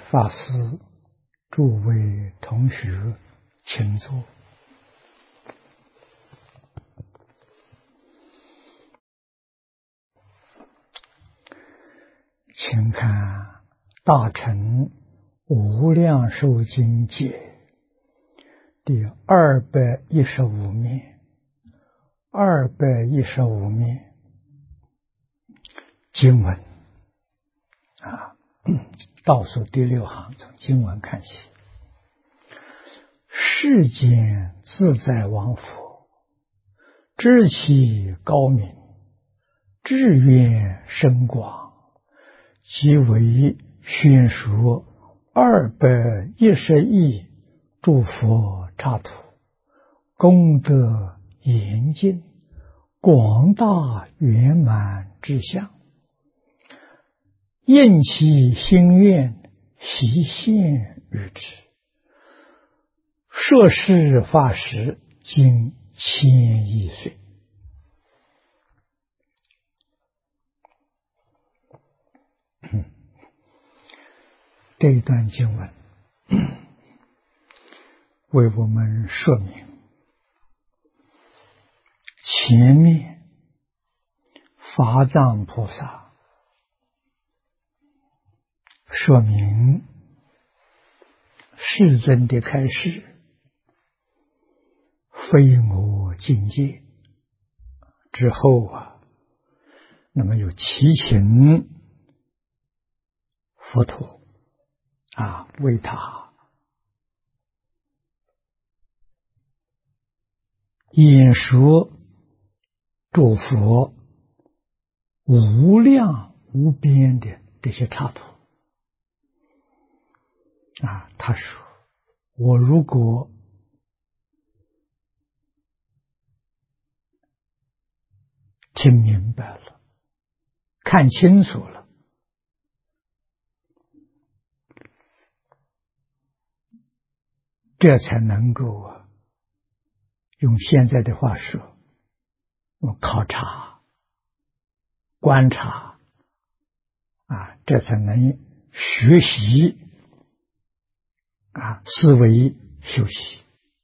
法师、诸位同学，请坐。请看《大乘无量寿经解》第215面，215面经文倒数第6行，从经文看起。世间自在王佛，知其高明，智愿深广，即为宣说210亿诸佛刹土，功德严尽，广大圆满之相，应其心愿，悉现于之。说是法时，经1000亿岁。这一段经文为我们说明前面法藏菩萨说明世尊的开示非我境界之后那么有祈请佛陀为他演说诸佛无量无边的这些刹土他说我如果听明白了，看清楚了，这才能够用现在的话说，考察、观察这才能学习思维修习，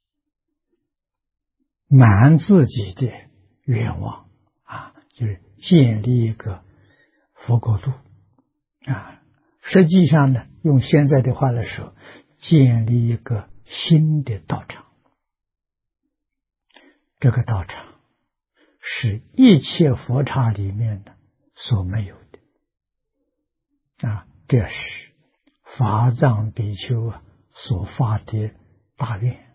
满自己的愿望就是建立一个佛国度实际上呢，用现在的话来说，建立一个新的道场。这个道场是一切佛刹里面的所没有的这是法藏比丘所发的大愿。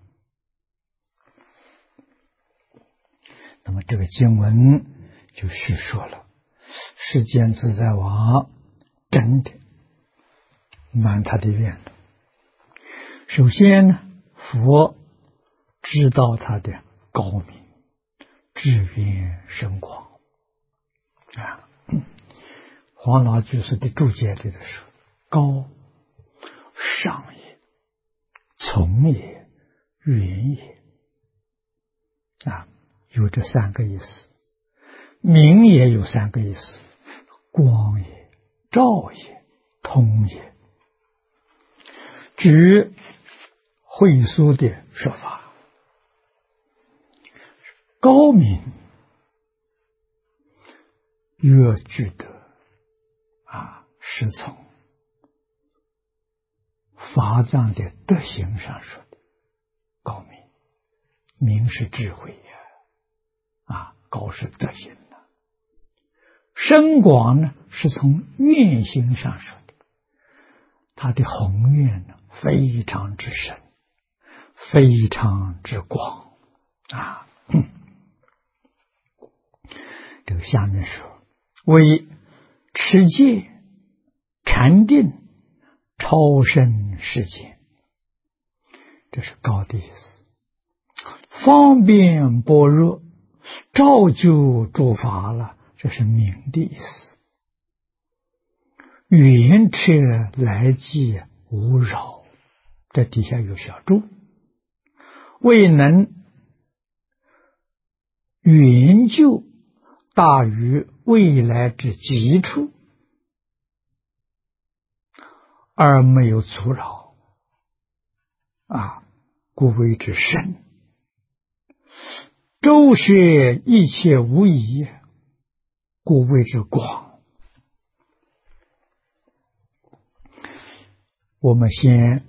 那么这个经文就叙说了世间自在王真的满他的愿的。首先呢，佛知道他的高明，智渊深广黄老居士的注解里头说，高上也，从也，远也有这3个意思。明也有3个意思，光也，照也，通也。据慧疏的说法，高明越具得是从法藏的德行上说的高明，明是智慧高是德行深广呢是从愿心上说的，他的宏愿呢非常之深，非常之广这个下面说，为持戒、禅定、超生世间，这是高的意思。方便般若，照就诸法了，这是明的意思。圆彻来际无扰，这底下有小注，未能圆就大于未来之极处， 而没有阻扰，故谓之深。周学一切无疑，故谓之广。我们先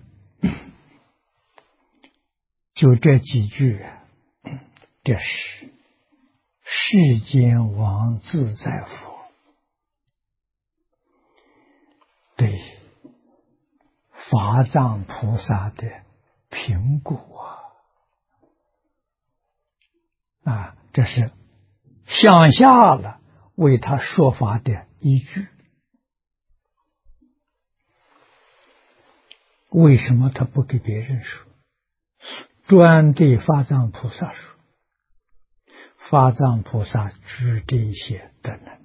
就这几句，这是世间王自在佛对法藏菩萨的评估这是想下了为他说法的依据。为什么他不给别人说，专对法藏菩萨说？法藏菩萨具这些德能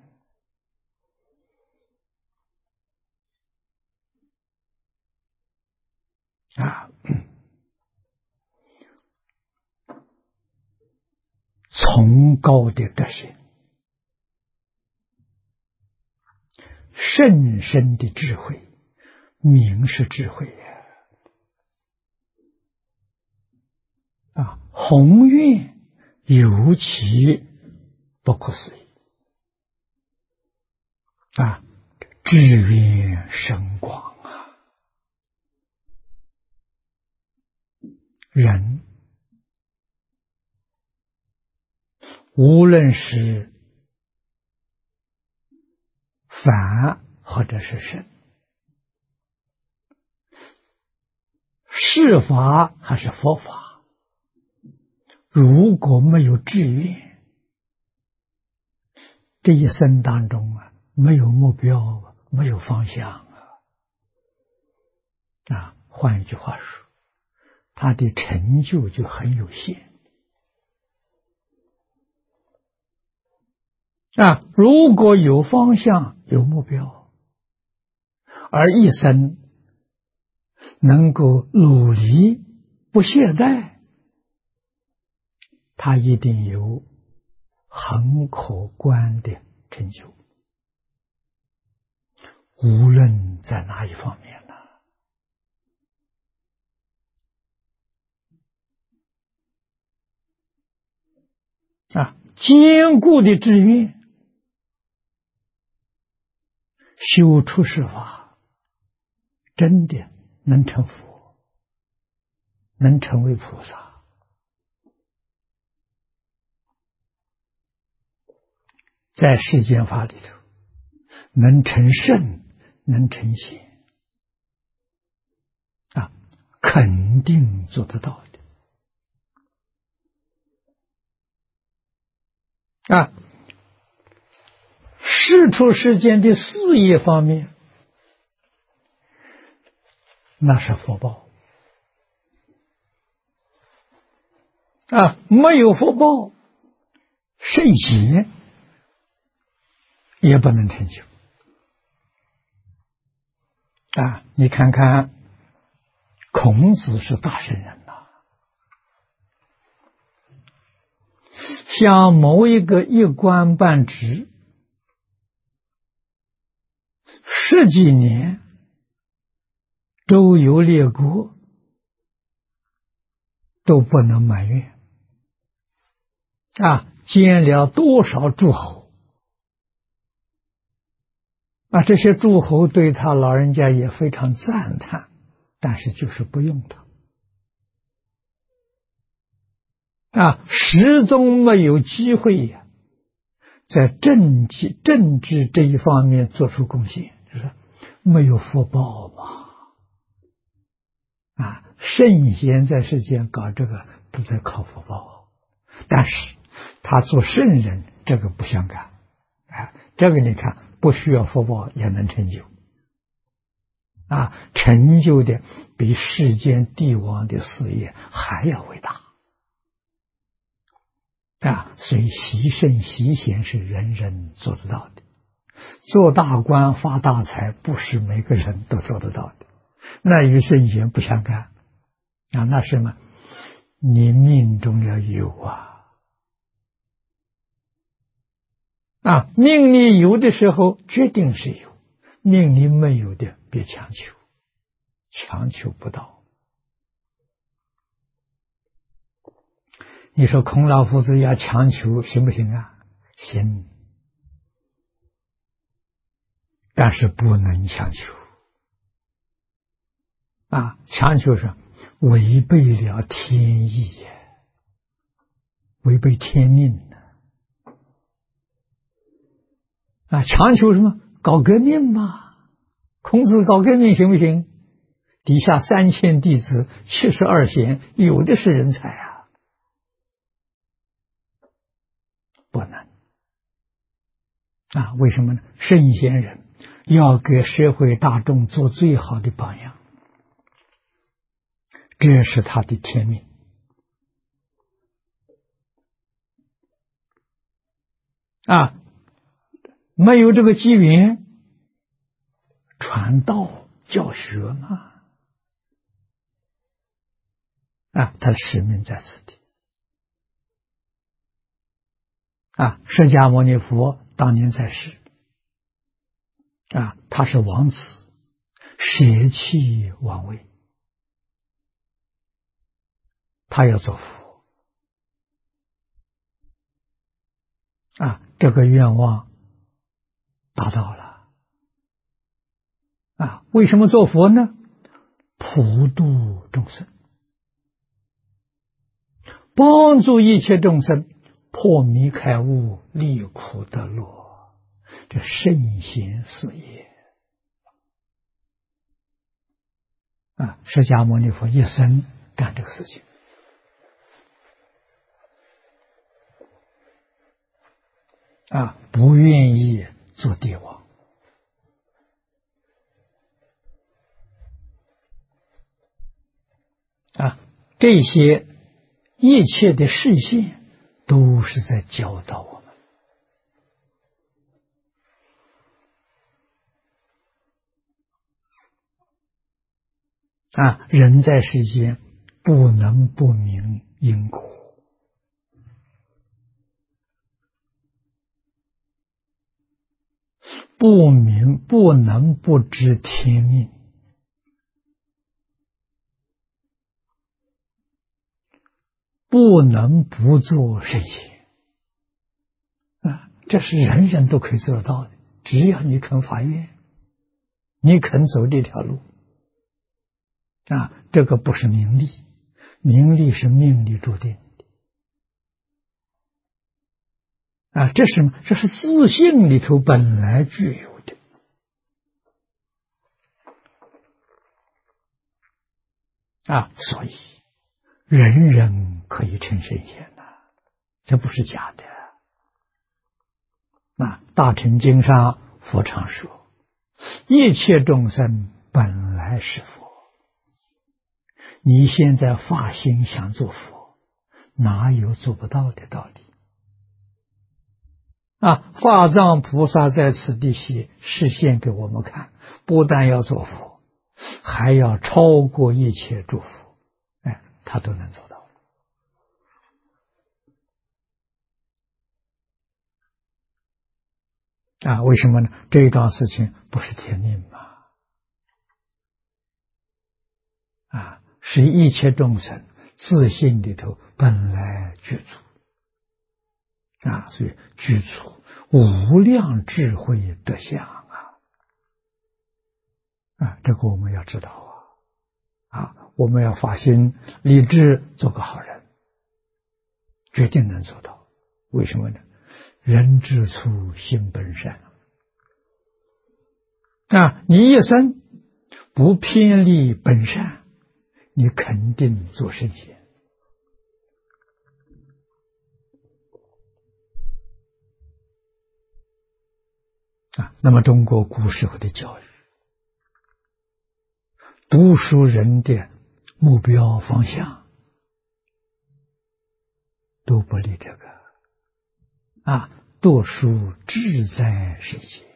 崇高的德行，甚深的智慧，明是智慧宏愿尤其不可思议智愿深广人无论是凡或者是圣，是法还是佛法，如果没有志愿，这一生当中没有目标，没有方向换一句话说，他的成就就很有限如果有方向有目标，而一生能够努力不懈怠，他一定有很可观的成就，无论在哪一方面坚固的志愿，修出世法，真的能成佛，能成为菩萨。在世间法里头，能成圣，能成贤肯定做得到的世出世间的事业方面，那是福报没有福报，圣贤也不能成就你看看孔子是大圣人像某一个一官半职10几年，周游列国都不能埋怨兼了多少诸侯这些诸侯对他老人家也非常赞叹，但是就是不用他始终没有机会在政治这一方面做出贡献，就是没有福报嘛圣贤在世间搞这个都在靠福报，但是他做圣人这个不相干这个你看不需要福报也能成就成就的比世间帝王的事业还要伟大所以习圣习贤是人人做得到的，做大官发大财不是每个人都做得到的，那与圣贤不相干那什么你命中要有命里有的时候决定是有，命里没有的别强求强求不到。你说孔老夫子要强求行不行啊？行，但是不能强求啊！强求是违背了天意呀，违背天命的啊！强求什么？搞革命嘛？孔子搞革命行不行？底下3000弟子，72贤，有的是人才啊！不能啊！为什么呢？圣贤人要给社会大众做最好的榜样，这是他的天命啊！没有这个机缘，传道教学嘛啊！他的使命在此地啊！释迦牟尼佛当年在世啊，他是王子，舍弃王位，他要做佛啊，这个愿望达到了啊！为什么做佛呢？普度众生，帮助一切众生破迷开悟，离苦得乐，这圣贤事业啊！释迦牟尼佛一生干这个事情啊，不愿意做帝王啊，这些一切的示现都是在教导我们啊，人在世间不能不明因果，不能不知天命，不能不做圣贤啊！这是人人都可以做得到的，只要你肯发愿，你肯走这条路啊！这个不是名利，名利是命里注定的啊！这是什么？这是自性里头本来具有的啊！所以人人可以成圣贤呐，这不是假的。那大乘经上佛常说，一切众生本来是佛。你现在发心想做佛，哪有做不到的道理啊？法藏菩萨在此地示现给我们看，不但要做佛，还要超过一切诸佛，哎，他都能做到啊！为什么呢？这一桩事情不是天命吗？啊，是一切众生自信里头本来具足啊，所以具足无量智慧德相啊，这个我们要知道啊，我们要发心立志做个好人，决定能做到。为什么呢？人之初性本善啊，你一生不偏离本善，你肯定做圣贤啊。那么中国古时候的教育，读书人的目标方向都不离这个啊，读书志在圣贤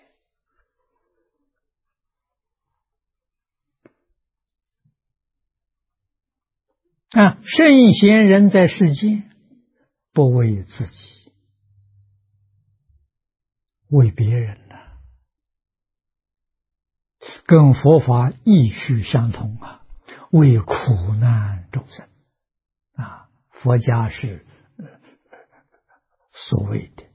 啊，圣贤人在世间不为自己，为别人呢跟佛法意趣相同啊，为苦难众生啊，佛家是所谓的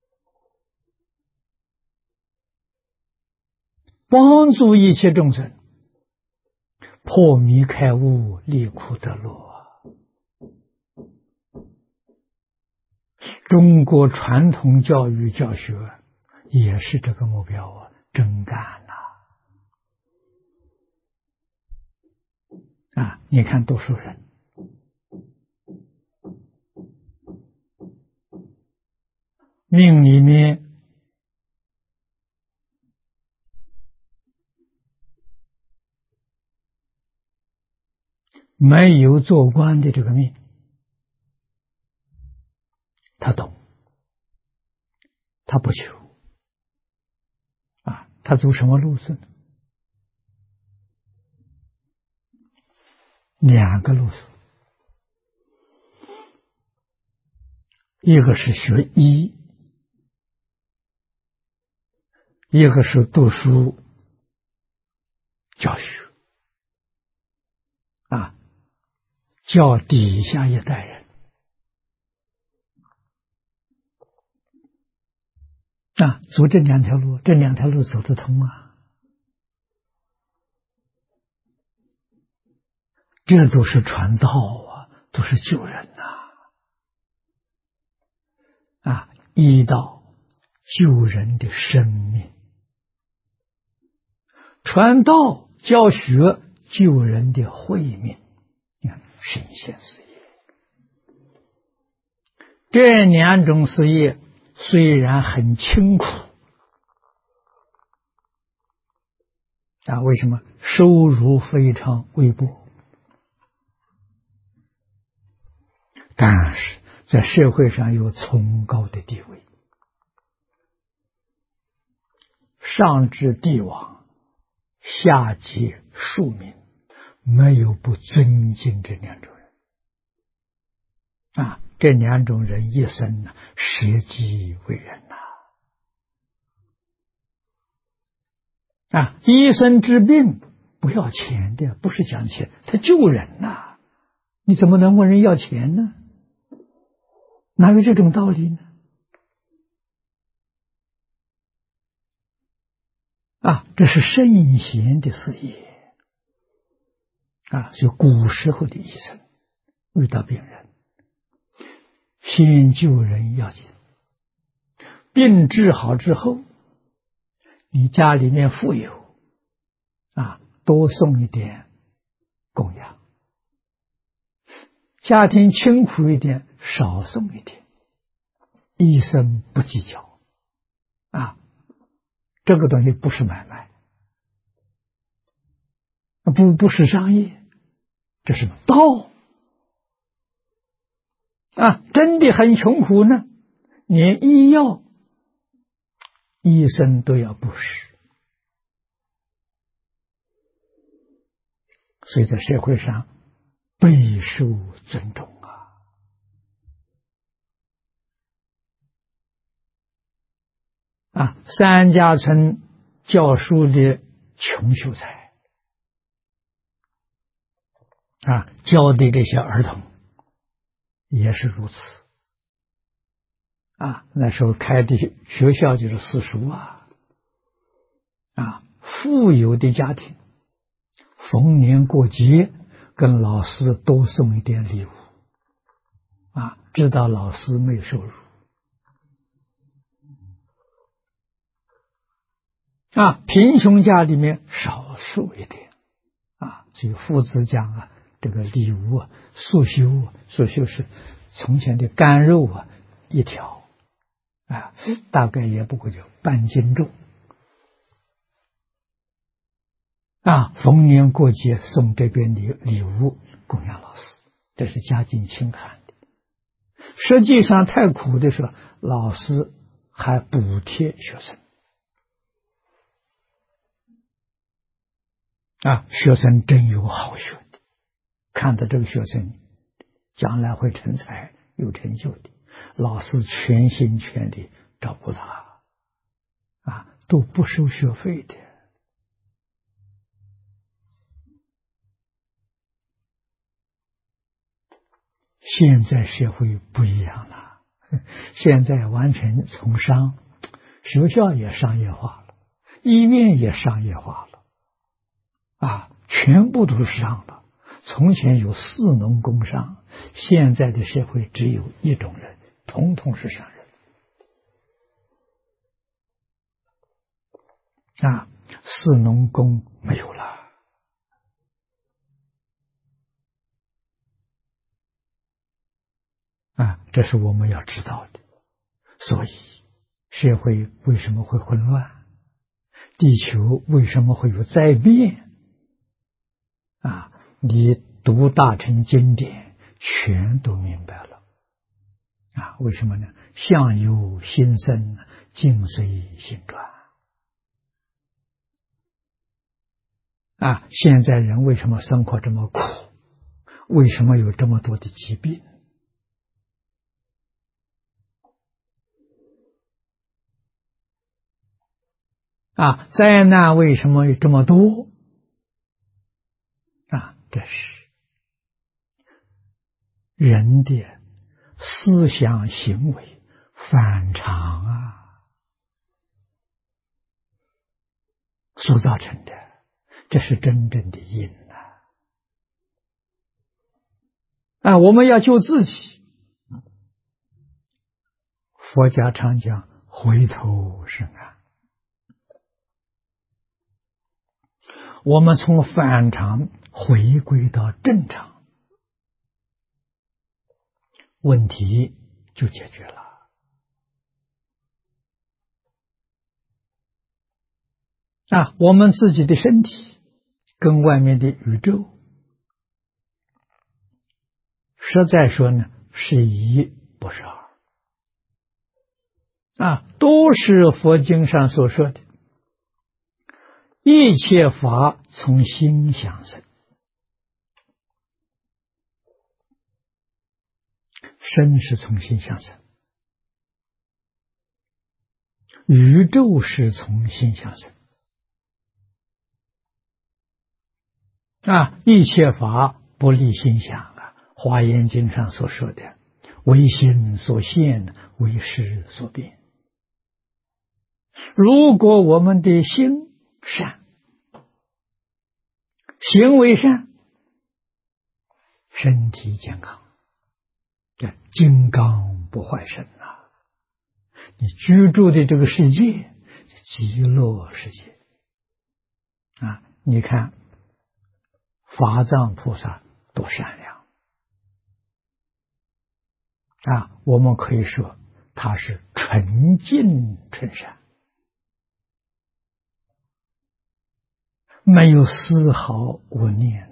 帮助一切众生破迷开悟，离苦得乐。中国传统教育教学也是这个目标啊，真干啊！你看读书人，命里面没有做官的这个命，他懂，他不求啊，他走什么路子呢？两个路子，一个是学医，一个是读书教学啊，教底下一代人啊，走这两条路，这两条路走得通啊。这都是传道啊，都是救人啊！医道救人的生命，传道教学救人的慧命，你看神仙事业。这两种事业虽然很清苦啊，为什么？收入非常微薄。但是在社会上有崇高的地位，上至帝王，下及庶民，没有不尊敬这两种人啊！这两种人一生舍己为人啊！医生治病不要钱的，不是讲钱，他救人你怎么能问人要钱呢？哪有这种道理呢？啊，这是圣贤的事业啊！所以古时候的医生遇到病人，先救人要紧，病治好之后，你家里面富有啊，多送一点供养；家庭清苦一点，少送一点。医生不计较啊，这个东西不是买卖，不是商业，这是道啊！真的很穷苦呢，连医药医生都要布施，所以在社会上备受尊重啊！三家村教书的穷秀才啊，教的这些儿童也是如此啊。那时候开的学校就是私塾啊，富有的家庭逢年过节跟老师多送一点礼物啊，知道老师没收入啊，贫穷家里面少数一点啊，所以夫子讲这个礼物素修是从前的干肉一条大概也不过就半斤重逢年过节送这边礼物供养老师，这是家境清寒的。实际上太苦的时候，老师还补贴学生学生真有好学的，看到这个学生将来会成才有成就的，老师全心全力照顾他都不收学费的现在社会不一样了，现在完全从商，学校也商业化了，医院也商业化了，全部都是商了。从前有士农工商，现在的社会只有一种人，统统是商人。士农工没有了。这是我们要知道的。所以社会为什么会混乱？地球为什么会有灾变？你读大乘经典全都明白了。为什么呢？相由心生，境随心转。现在人为什么生活这么苦？为什么有这么多的疾病？灾难为什么有这么多？这是人的思想行为反常所造成的，这是真正的因我们要救自己，佛家常讲回头是岸。我们从反常回归到正常，问题就解决了。我们自己的身体跟外面的宇宙，实在说呢，是一不是二。都是佛经上所说的，一切法从心想生。身是从心想生，宇宙是从心想生。一切法不离心想华严经上所说的，为心所现，为识所变。如果我们的心善，行为善，身体健康，金刚不坏身你居住的这个世界，极乐世界你看法藏菩萨多善良我们可以说他是纯净纯善，没有丝毫污念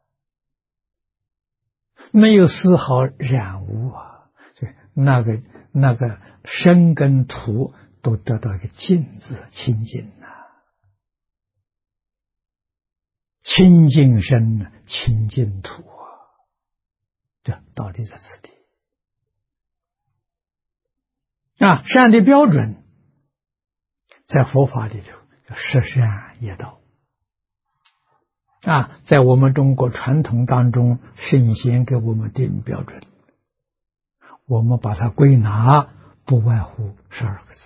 没有丝毫染污那个身跟土都得到一个净字，清净清净身清净土这道理在此地善的标准在佛法里头叫十善业道在我们中国传统当中，圣贤给我们定标准，我们把它归纳不外乎12个字：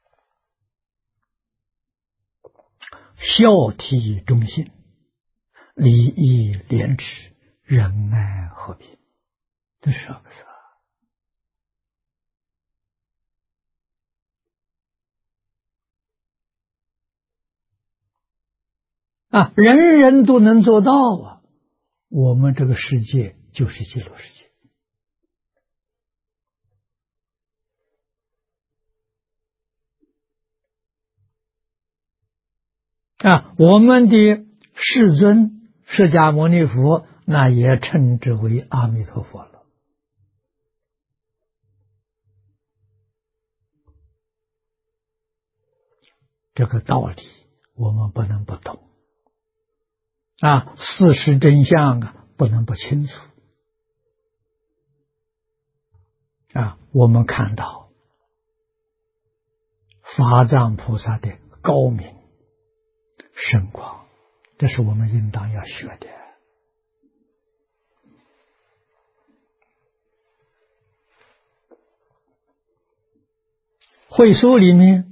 孝悌忠信，礼义廉耻，仁爱和平。这12个字人人都能做到我们这个世界就是极乐世界我们的世尊释迦牟尼佛，那也称之为阿弥陀佛了。这个道理我们不能不懂事实真相不能不清楚我们看到法藏菩萨的高明深广，这是我们应当要学的会书里面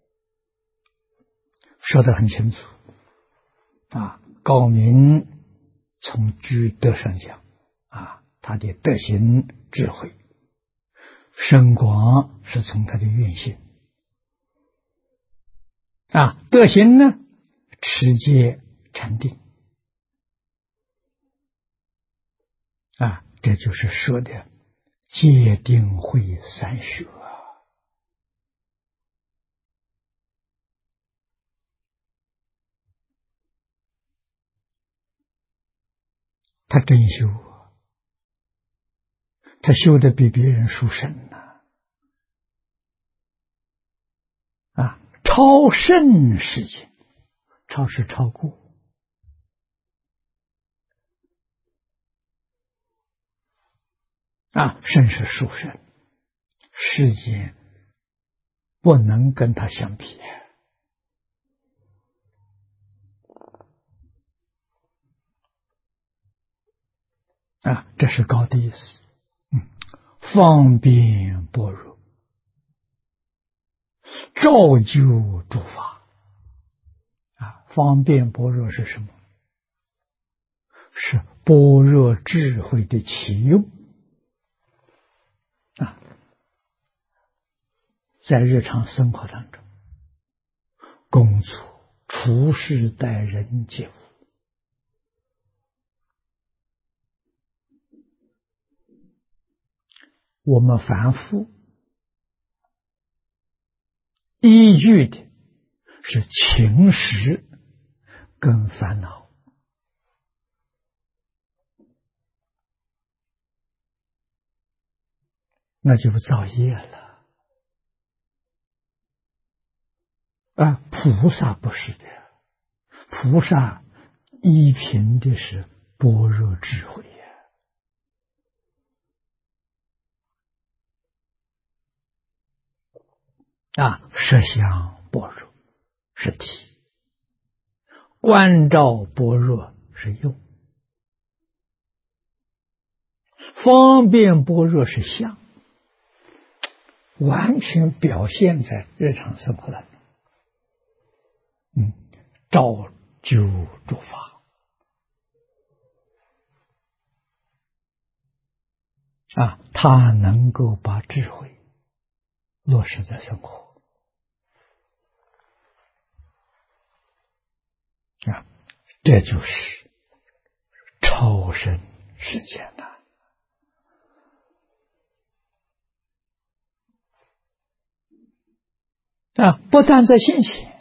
说得很清楚高明从居德上讲他的德行智慧，深广是从他的愿心德行呢，持戒禅定这就是说的戒定慧三学他真修他修的比别人殊胜超胜世界，超是超过胜是殊胜，世间不能跟他相比这是高的意思。方便般若，照就诸法方便般若是什么？是般若智慧的启用在日常生活当中，工作、处事、待人接物，我们凡夫依据的是情识跟烦恼，那就造业了菩萨不是的，菩萨依凭的是般若智慧实相般若是体，观照般若是用，方便般若是相，完全表现在日常生活当中。照就诸法他能够把智慧落实在生活这就是超生世间不但在现前，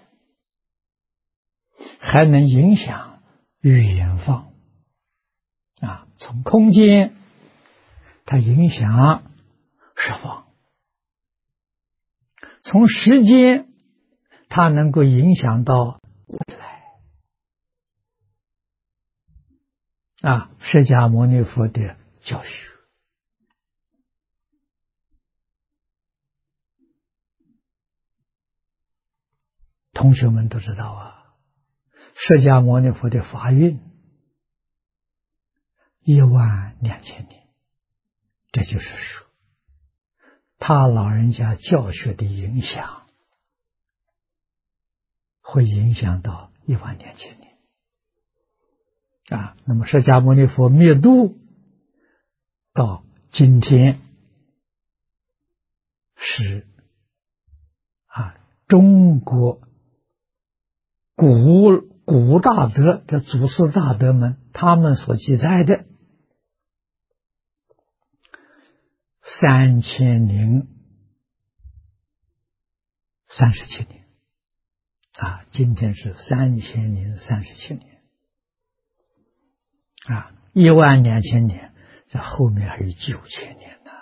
还能影响远方从空间它影响十方，从时间它能够影响到未来释迦牟尼佛的教学同学们都知道释迦牟尼佛的法运12000年，这就是说他老人家教学的影响会影响到12000年那么释迦牟尼佛灭度到今天是中国古大德的祖师大德们他们所记载的3037年今天是3037年12000年，在后面还有9000年呢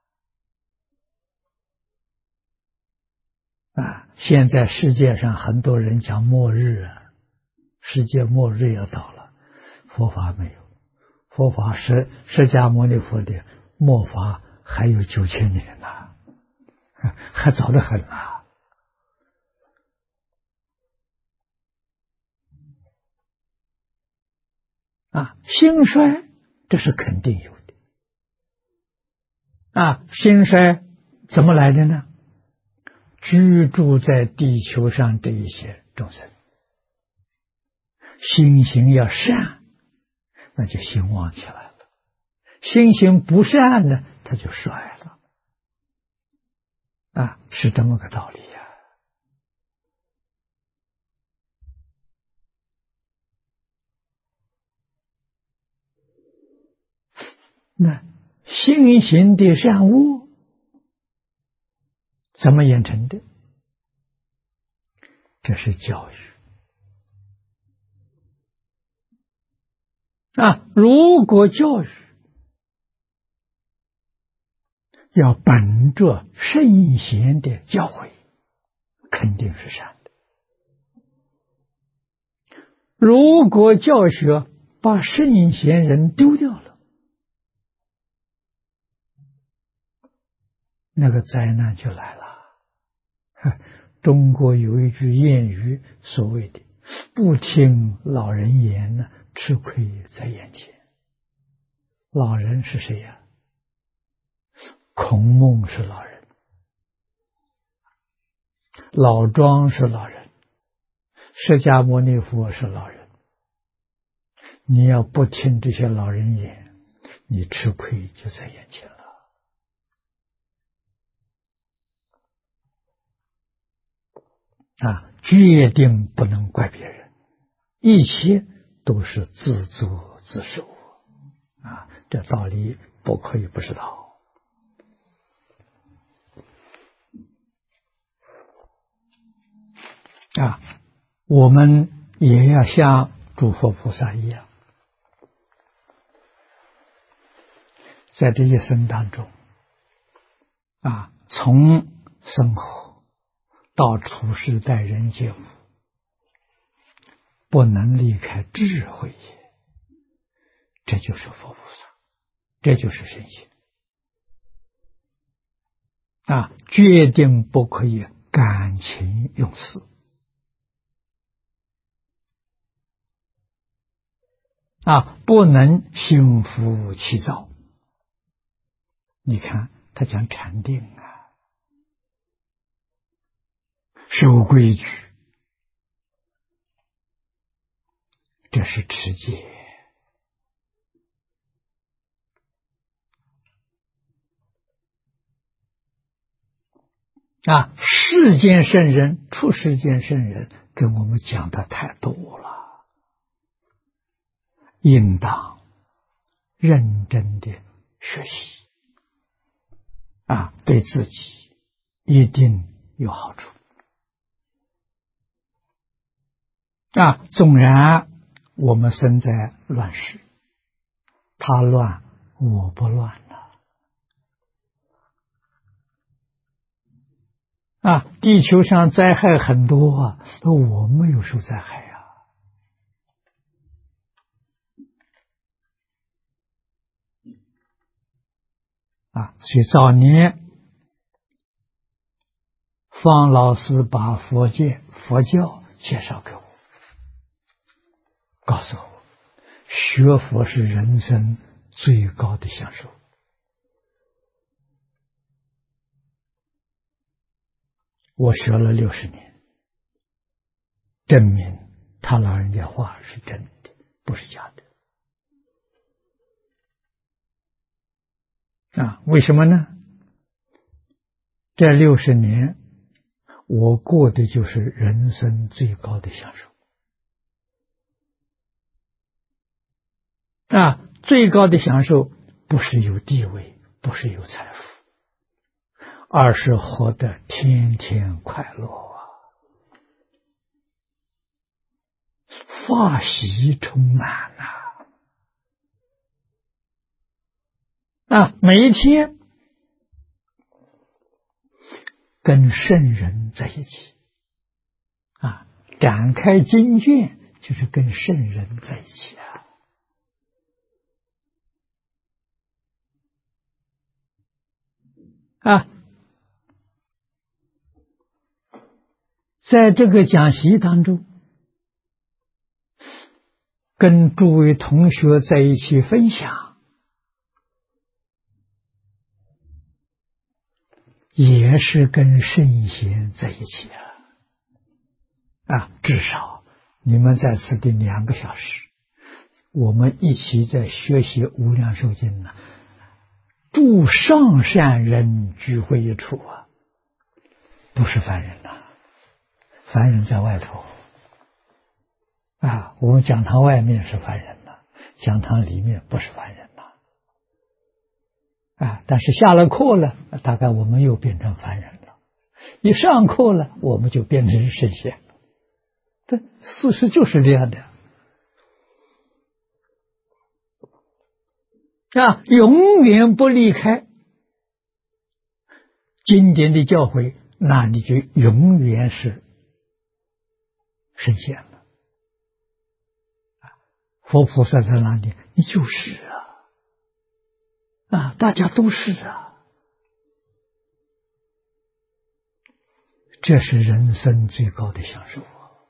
现在世界上很多人讲末日世界末日要到了，佛法没有，佛法是释迦牟尼佛的末法还有9000年呢还早得很兴衰这是肯定有的兴衰怎么来的呢？ 居住在地球上这一些众生，心行要善，那就兴旺起来了；心行不善呢，它就衰了。是这么个道理呀。那心行的善恶怎么演成的？这是教育如果教育要本着圣贤的教诲，肯定是善的。如果教学把圣贤人丢掉了，那个灾难就来了。中国有一句谚语，所谓的不听老人言呢，吃亏在眼前。老人是谁呀？孔孟是老人，老庄是老人，释迦牟尼佛是老人。你要不听这些老人言，你吃亏就在眼前了。决定不能怪别人，一切都是自作自受。这道理不可以不知道。我们也要像诸佛菩萨一样，在这一生当中，从生活到处世待人接物，不能离开智慧也。这就是佛菩萨，这就是圣贤。决定不可以感情用事。不能心浮气躁。你看他讲禅定守规矩，这是持戒。世间圣人、出世间圣人跟我们讲的太多了，应当认真的学习，对自己一定有好处。纵然我们生在乱世，他乱我不乱地球上灾害很多我没有受灾害所以早年方老师把佛教介绍给我，告诉我学佛是人生最高的享受。我学了60年，证明他老人家话是真的，不是假的。为什么呢？这60年我过的就是人生最高的享受。最高的享受不是有地位，不是有财富，而是活得天天快乐法喜充满每一天跟圣人在一起展开经卷就是跟圣人在一起在这个讲习当中，跟诸位同学在一起分享， 也是跟圣贤在一起至少你们在此的2个小时，我们一起在学习无量寿经呢，诸上善人聚会一处不是凡人凡人在外头我们讲堂外面是凡人讲堂里面不是凡人但是下了课了，大概我们又变成凡人了，一上课了，我们就变成圣贤了。这事实就是这样的永远不离开经典的教诲，那你就永远是圣贤了。佛菩萨在哪里？你就是大家都是这是人生最高的享受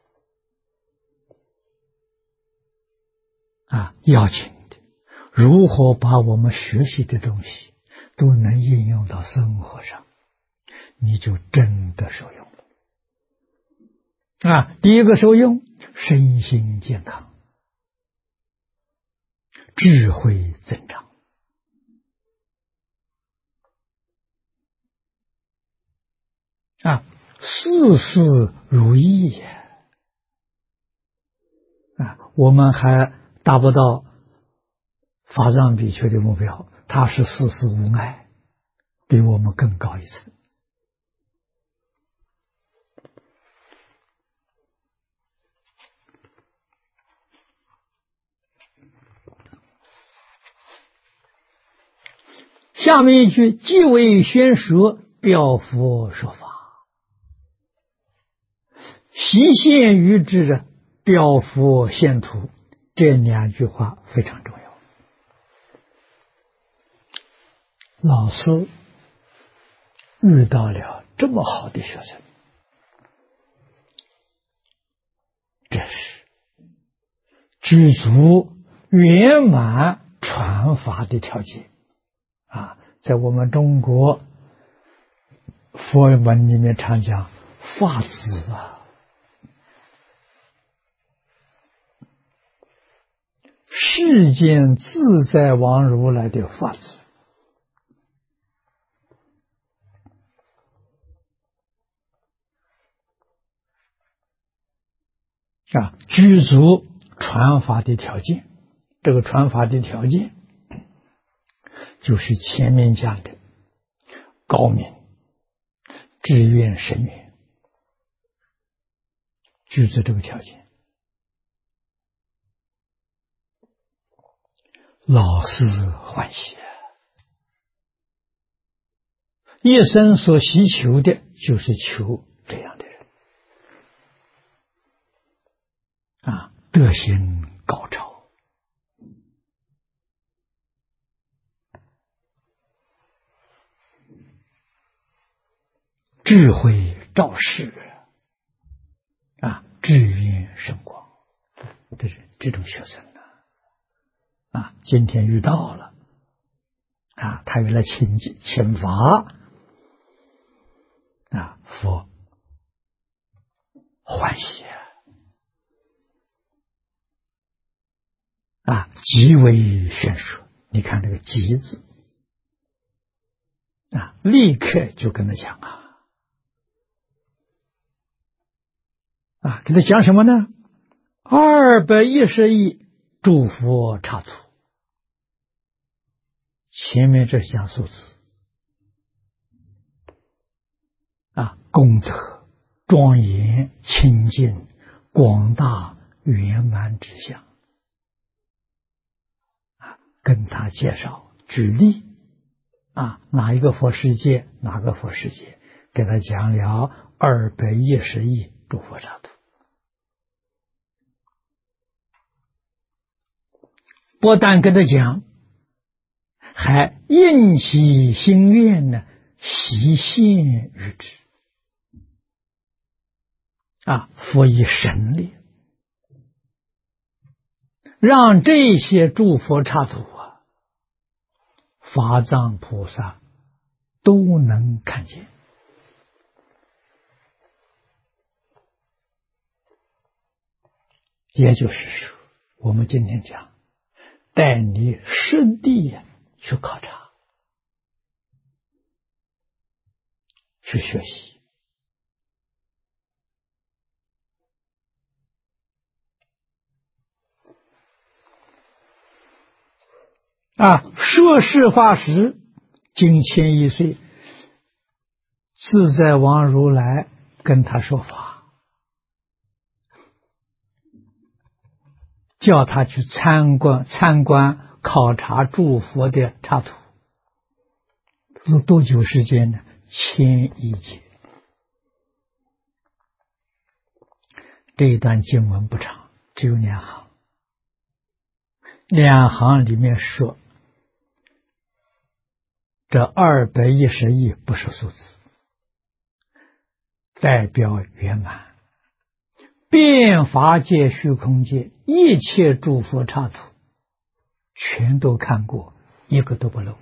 要紧的，如何把我们学习的东西都能应用到生活上，你就真的受用了第一个受用，身心健康，智慧增长事事如意我们还达不到法藏比丘的目标，他是事事无碍，比我们更高一层。下面一句，即为宣说表佛说法，习现于智，表佛现图，这2句话非常重要。老师遇到了这么好的学生，这是具足圆满传法的条件在我们中国佛门里面常讲法子世间自在王如来的法子具足传法的条件。这个传法的条件就是前面讲的高明、志愿、深远，具足这个条件，老师欢喜一生所希求的就是求这样的人德行高超，智慧照世智愿圣光，这种学生今天遇到了他为了请法佛欢喜极为宣说。你看这个极字立刻就跟他讲给他讲什么呢？210亿诸佛刹土，前面这是讲数字功德庄严清净广大圆满之相跟他介绍举例哪一个佛世界哪个佛世界，给他讲了210亿诸佛刹土。不但跟他讲，还应其心愿呢，习现于之佛以神力让这些诸佛刹土法藏菩萨都能看见。也就是说，我们今天讲，带你实地去考察、去学习。说是法师经101岁，自在王如来跟他说法，叫他去参观考察诸佛的插图，是多久时间呢？1001劫。这一段经文不长，只有2行，2行里面说这210亿不是数字，代表圆满。遍法界、虚空界一切诸佛刹土全都看过，一个都不漏。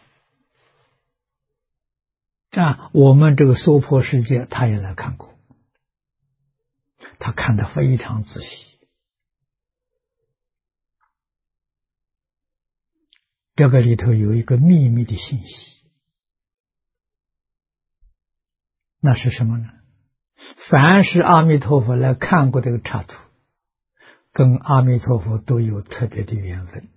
我们这个娑婆世界他也来看过，他看得非常仔细。这个里头有一个秘密的信息，那是什么呢？凡是阿弥陀佛来看过这个刹土，跟阿弥陀佛都有特别的缘分，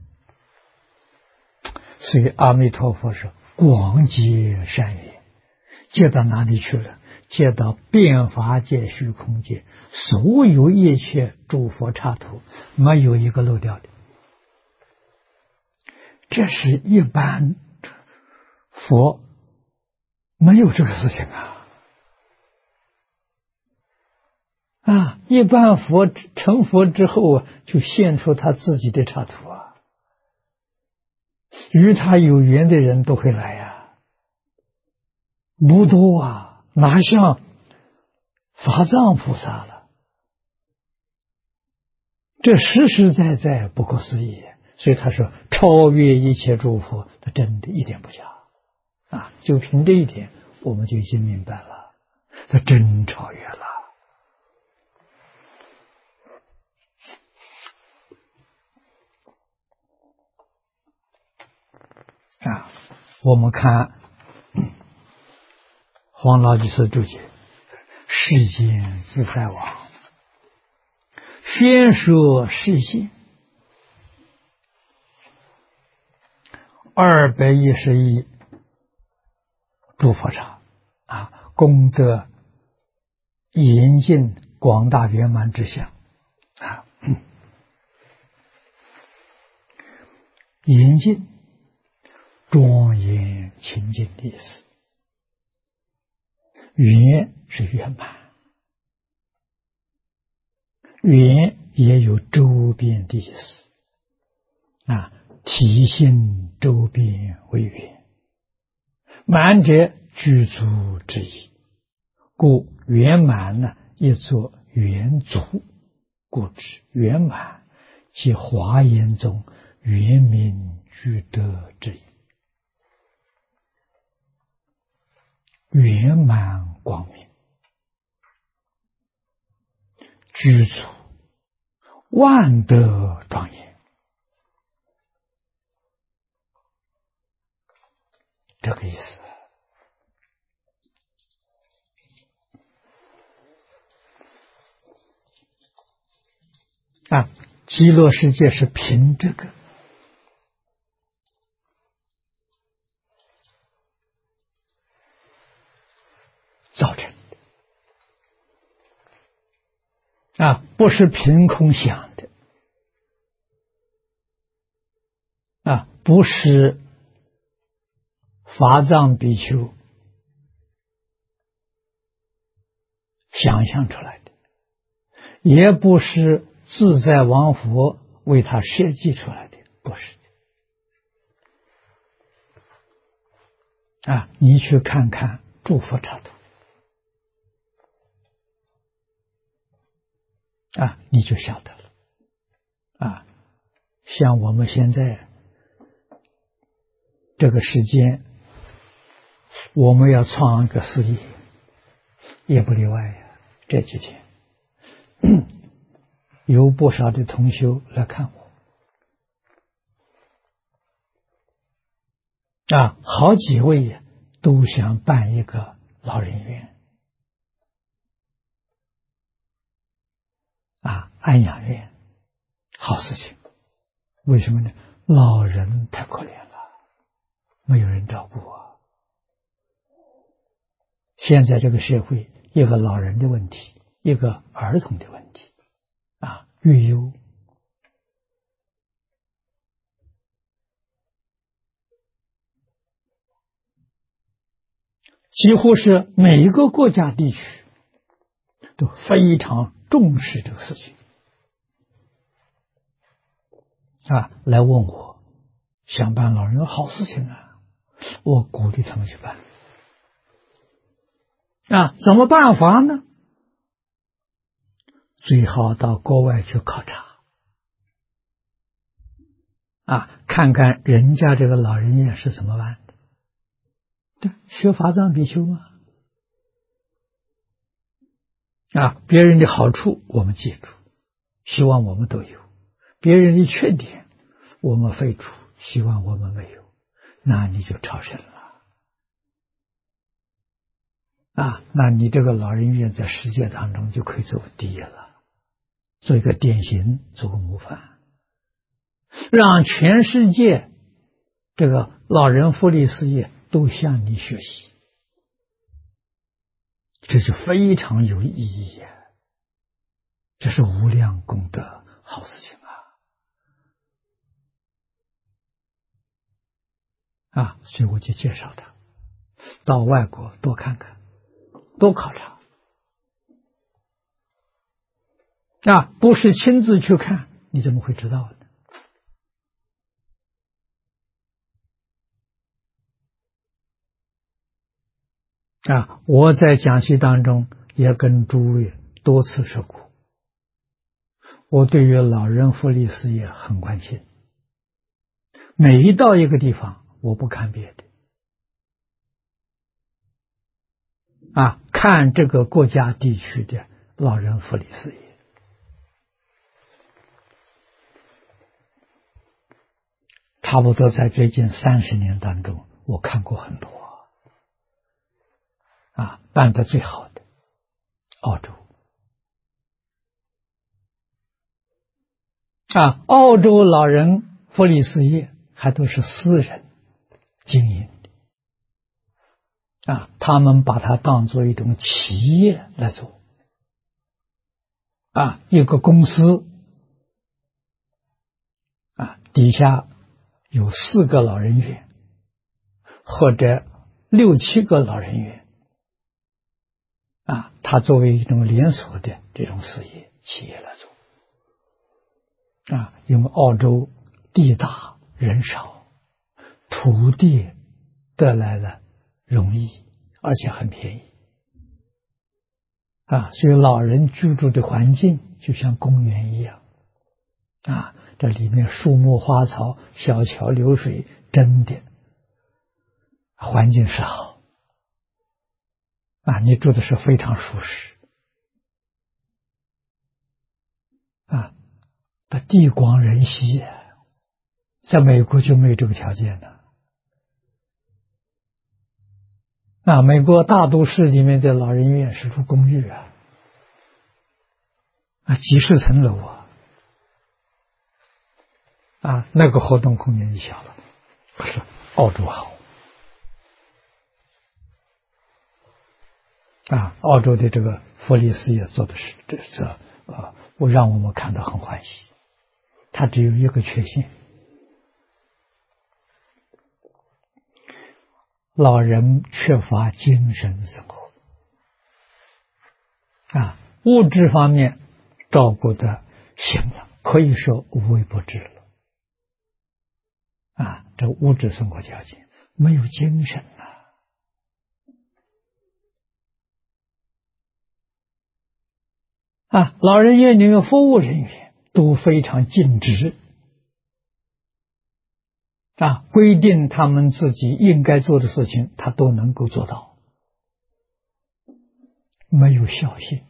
所以阿弥陀佛是广结善缘，结到哪里去了？结到遍法界、虚空界，所有一切诸佛刹土，没有一个漏掉的。这是一般佛没有这个事情一般佛成佛之后就现出他自己的刹土与他有缘的人都会来不多哪像法藏菩萨了，这实实在在不可思议。所以他说超越一切诸佛，他真的一点不假就凭这一点我们就已经明白了，他真超越了我们看黄老居士注解，世间自在王，宣说世性210亿诸佛刹功德严尽广大圆满之相严尽庄严清净的意思，圆是圆满，圆也有周边的意思体性周边为圆，满者具足之意，故圆满呢亦作圆足，故知圆满即华严中圆明具德之意，圆满光明，具足万德庄严，这个意思极乐世界是凭这个造成的不是凭空想的不是法藏比丘想象出来的，也不是自在王佛为他设计出来的，不是你去看看诸佛刹土你就晓得了像我们现在这个时间我们要创一个事业，也不例外呀。这几天有不少的同修来看我，好几位都想办一个老人院，安养院，好事情。为什么呢？老人太可怜了，没有人照顾啊。现在这个社会，一个老人的问题，一个儿童的问题，育幼。几乎是每一个国家地区都非常重视这个事情，来问我想办老人的好事情我鼓励他们去办。怎么办法呢？最好到国外去考察，看看人家这个老人院是怎么办的。对，学法藏比丘嘛。别人的好处我们记住，希望我们都有；别人的缺点我们废除，希望我们没有。那你就超生了。那你这个老人院在世界当中就可以做第一了，做一个典型，做个模范，让全世界这个老人福利事业都向你学习，这就非常有意义呀！这是无量功德好事情所以我就介绍他到外国多看看，多考察。不是亲自去看，你怎么会知道呢？我在讲习当中也跟诸位多次说过，我对于老人福利事业很关心。每一到一个地方，我不看别的，看这个国家地区的老人福利事业。差不多在最近30年当中，我看过很多办得最好的澳洲。澳洲老人福利事业还都是私人经营的，他们把它当作一种企业来做，一个公司底下有4个老人院或者6、7个老人院，它作为一种连锁的这种事业企业来做。因为澳洲地大人少，土地得来了容易，而且很便宜所以老人居住的环境就像公园一样这里面树木花草小桥流水，真的环境是好你住的是非常舒适地广人稀，在美国就没有这个条件的。美国大都市里面的老人院是住公寓几十层楼那个活动空间就小了。可是澳洲好澳洲的这个福利事业做的是我让我们看到很欢喜。它只有一个缺陷，老人缺乏精神生活物质方面照顾的行了，可以说无微不至了这物质生活条件没有精神老人院里面服务人员都非常尽职规定他们自己应该做的事情，他都能够做到，没有孝心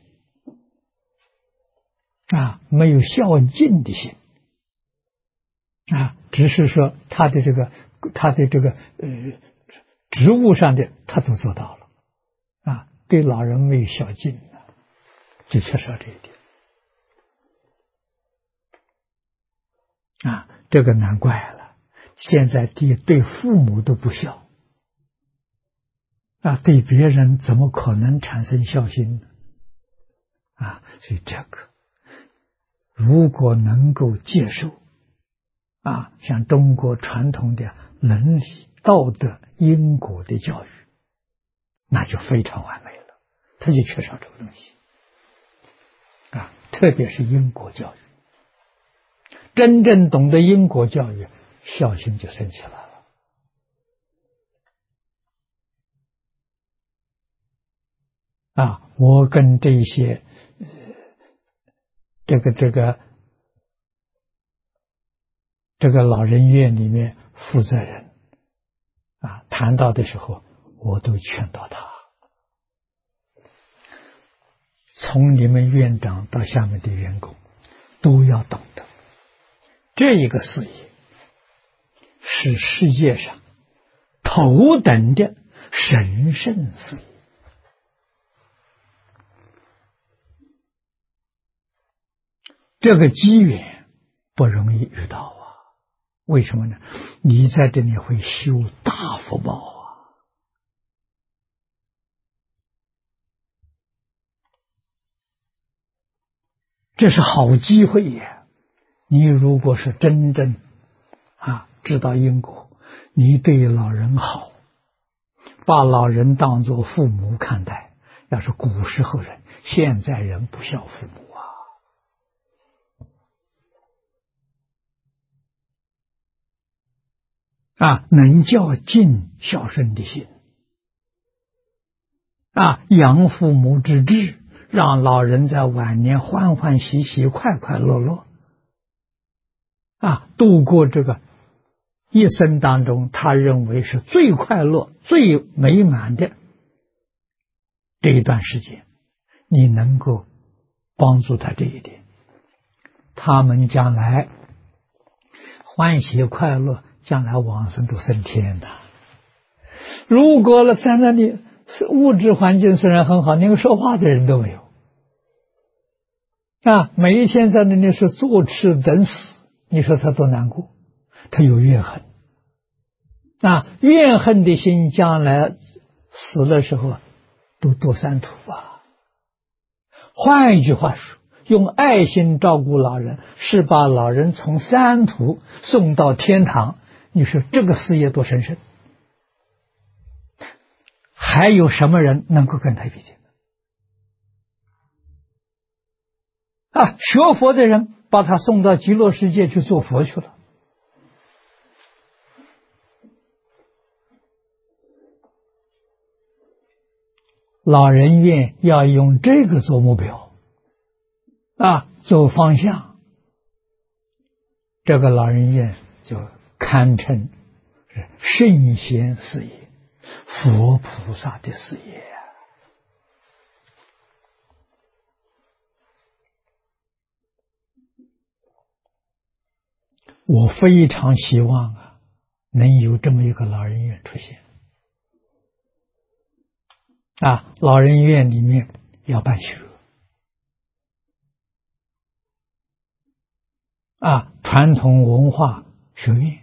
没有孝敬的心只是说他的这个职务上的他都做到了对老人没有孝敬就缺少这一点这个难怪了。现在对父母都不孝对别人怎么可能产生孝心呢？所以这个如果能够接受像中国传统的伦理、道德、因果的教育，那就非常完美了。他就缺少这个东西特别是因果教育。真正懂得因果教育，孝心就生起来了我跟这些这个老人院里面负责人谈到的时候，我都劝导他，从你们院长到下面的员工都要懂得，这一个事业是世界上头等的神圣事业这个机缘不容易遇到为什么呢？你在这里会修大福报这是好机会呀！你如果是真正知道因果，你对老人好，把老人当作父母看待，要是古时候人，现在人不孝父母能教尽孝顺的心养父母之志，让老人在晚年欢欢喜喜、快快乐乐度过这个一生当中他认为是最快乐、最美满的这一段时间，你能够帮助他这一点，他们将来欢喜快乐，将来往生都升天的。如果在那里物质环境虽然很好，连个说话的人都没有每一天在那里是坐吃等死，你说他多难过，他有怨恨怨恨的心将来死的时候都堕三途换一句话说，用爱心照顾老人，是把老人从三途送到天堂，你说这个事业多神圣，还有什么人能够跟他比肩学佛的人把他送到极乐世界去做佛去了。老人院要用这个做目标做方向，这个老人院就堪称是圣贤事业、佛菩萨的事业我非常希望能有这么一个老人院出现老人院里面要办学传统文化学院，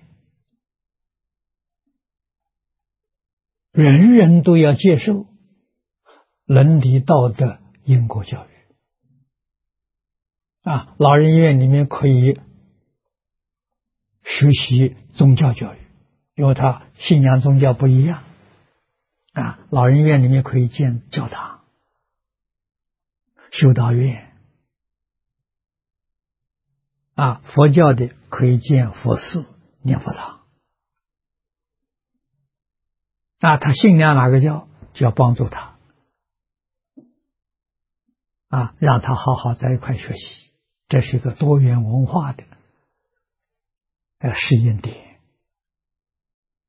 人人都要接受伦理道德因果教育老人院里面可以学习宗教教育，因为他信仰宗教不一样老人院里面可以建教堂、修道院佛教的可以建佛寺、念佛堂他信仰哪个教就要帮助他让他好好在一块学习，这是一个多元文化的试验点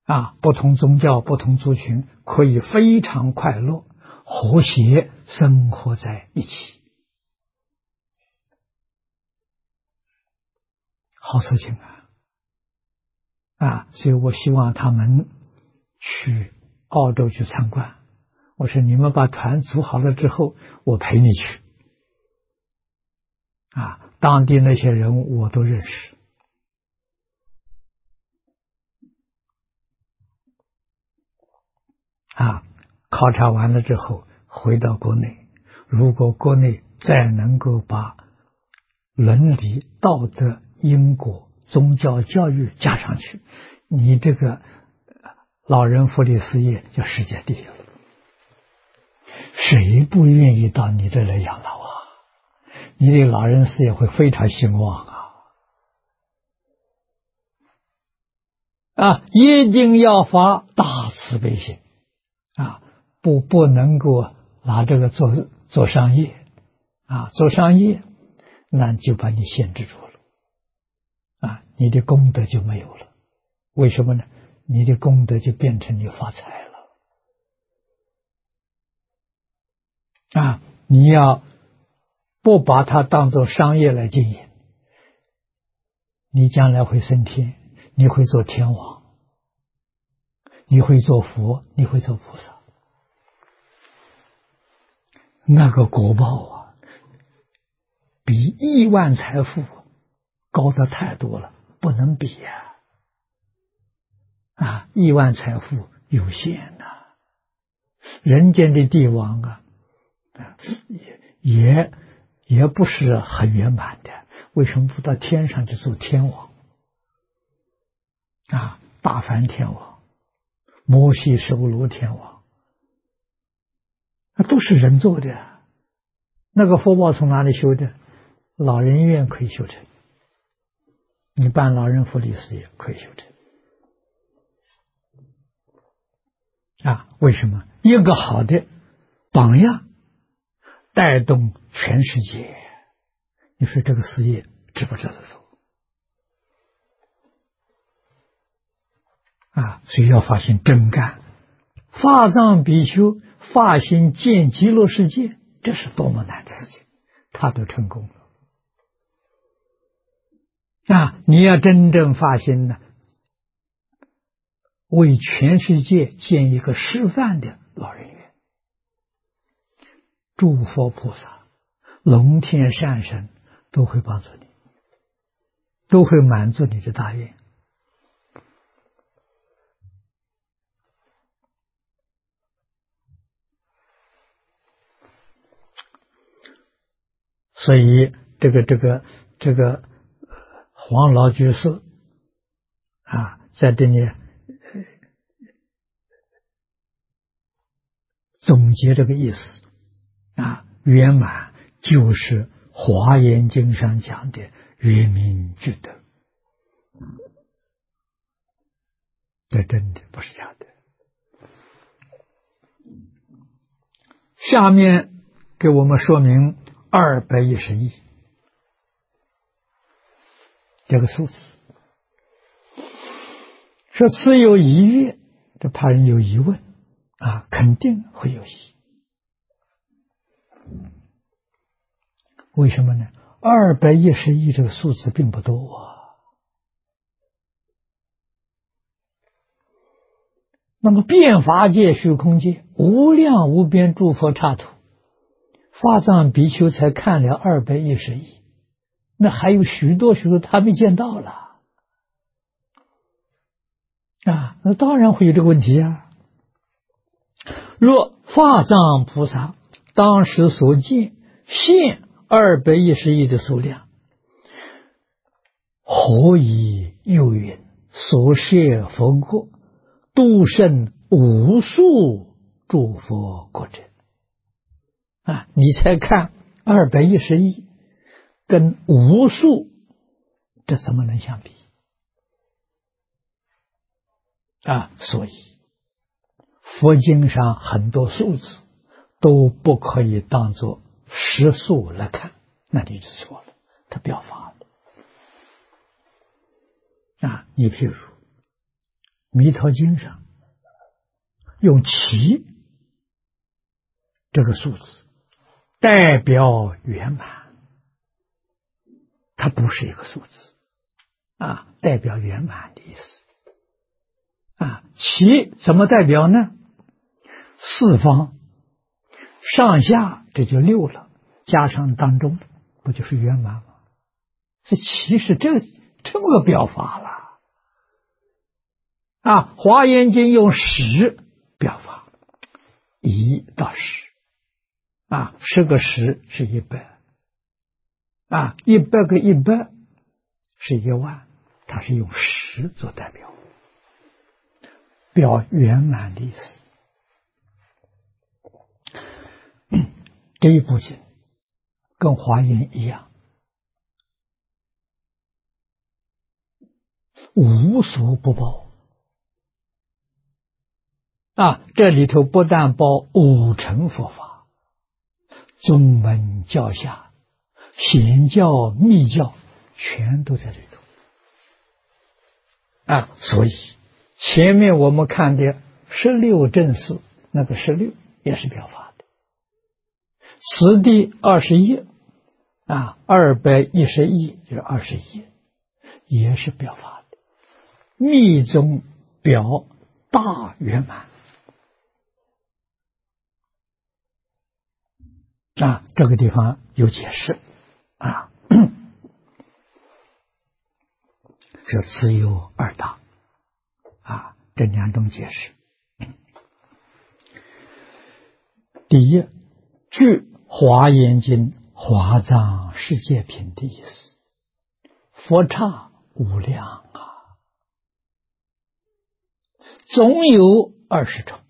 不同宗教、不同族群可以非常快乐、和谐生活在一起，好事情所以我希望他们去澳洲去参观。我说你们把团组好了之后，我陪你去。当地那些人物我都认识。考察完了之后回到国内，如果国内再能够把伦理、道德、因果、宗教教育加上去，你这个老人福利事业就世界第一了。谁不愿意到你这来养老你的老人事业会非常兴旺一定要发大慈悲心不能够拿这个做商业做商业那就把你限制住了你的功德就没有了。为什么呢？你的功德就变成你发财了你要不把它当作商业来经营，你将来会升天，你会做天王，你会做佛，你会做菩萨，那个果报比亿万财富高得太多了，不能比亿万财富有限人间的帝王也不是很圆满的，为什么不到天上去做天王大梵天王、摩西收罗天王都是人做的那个福报从哪里修的？老人院可以修成，你办老人福利事业可以修成为什么？一个好的榜样带动全世界，你说这个事业值不值得做所以要发心真干。法藏比丘发心见极乐世界，这是多么难的事情，他都成功了你要真正发心呢，为全世界建一个示范的老人院，诸佛菩萨、龙天善神都会帮助你，都会满足你的大愿所以这个黄老居士在这里总结这个意思圆满就是华严经上讲的圆明具德，这真的不是假的。下面给我们说明210亿这个数字，说此有一月，这怕人有疑问肯定会有疑。为什么呢？210亿这个数字并不多那么遍法界、虚空界无量无边诸佛刹土，法藏比丘才看了210亿，那还有许多他没见到了那当然会有这个问题若法藏菩萨当时所见现210亿的数量，何以有云所摄佛国度胜无数诸佛国者你才看210亿跟无数，这怎么能相比所以佛经上很多数字都不可以当作实数来看，那你就错了，它表法了你譬如弥陀经上用7这个数字代表圆满，它不是一个数字代表圆满的意思7怎么代表呢？四方上下这就6了，加上当中不就是圆满吗？这7是这么个表法了华严经用10表法，1到1010个10是100100个100是10000，它是用10做代表，表圆满的意思。这一部经跟华严一样，无所不包这里头不但包5乘佛法，宗门教下显教密教全都在里头所以前面我们看的16正四，那个16也是表法的，此地21211就是21也是表法的，密宗表大圆满这个地方有解释这此有2大这2种解释。第一，据华严经华藏世界品的意思，佛刹无量总有20种，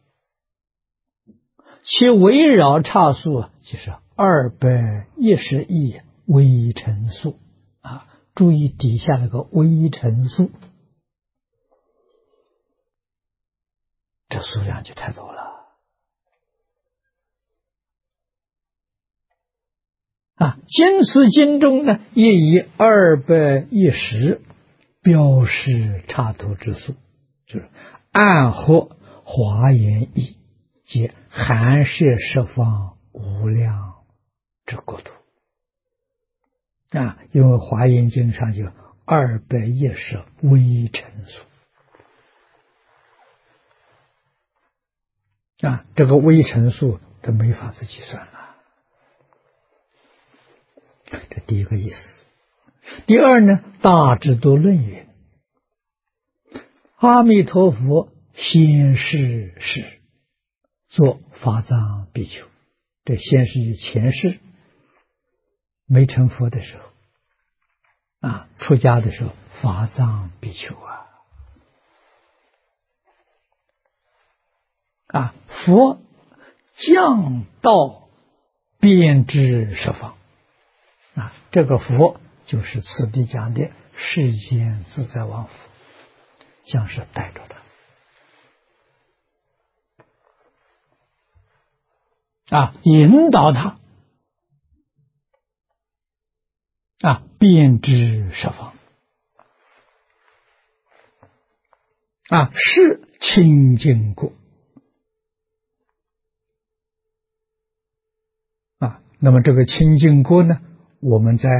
其围绕刹数就是210亿微尘数注意底下那个微尘数，这数量就太多了经此经中呢，也以210标示刹土之数，就是暗合华严义，皆含摄十方无量之国土因为华严经上有210微尘数这个微尘数它没法子计算了，这第一个意思。第二呢，大智度论云，阿弥陀佛先世世做法藏比丘，这先是前世没成佛的时候出家的时候法藏比丘佛降到遍知十方这个佛就是此地讲的世间自在王佛，将是带着他引导他遍知十方是清净故那么这个清净国呢，我们在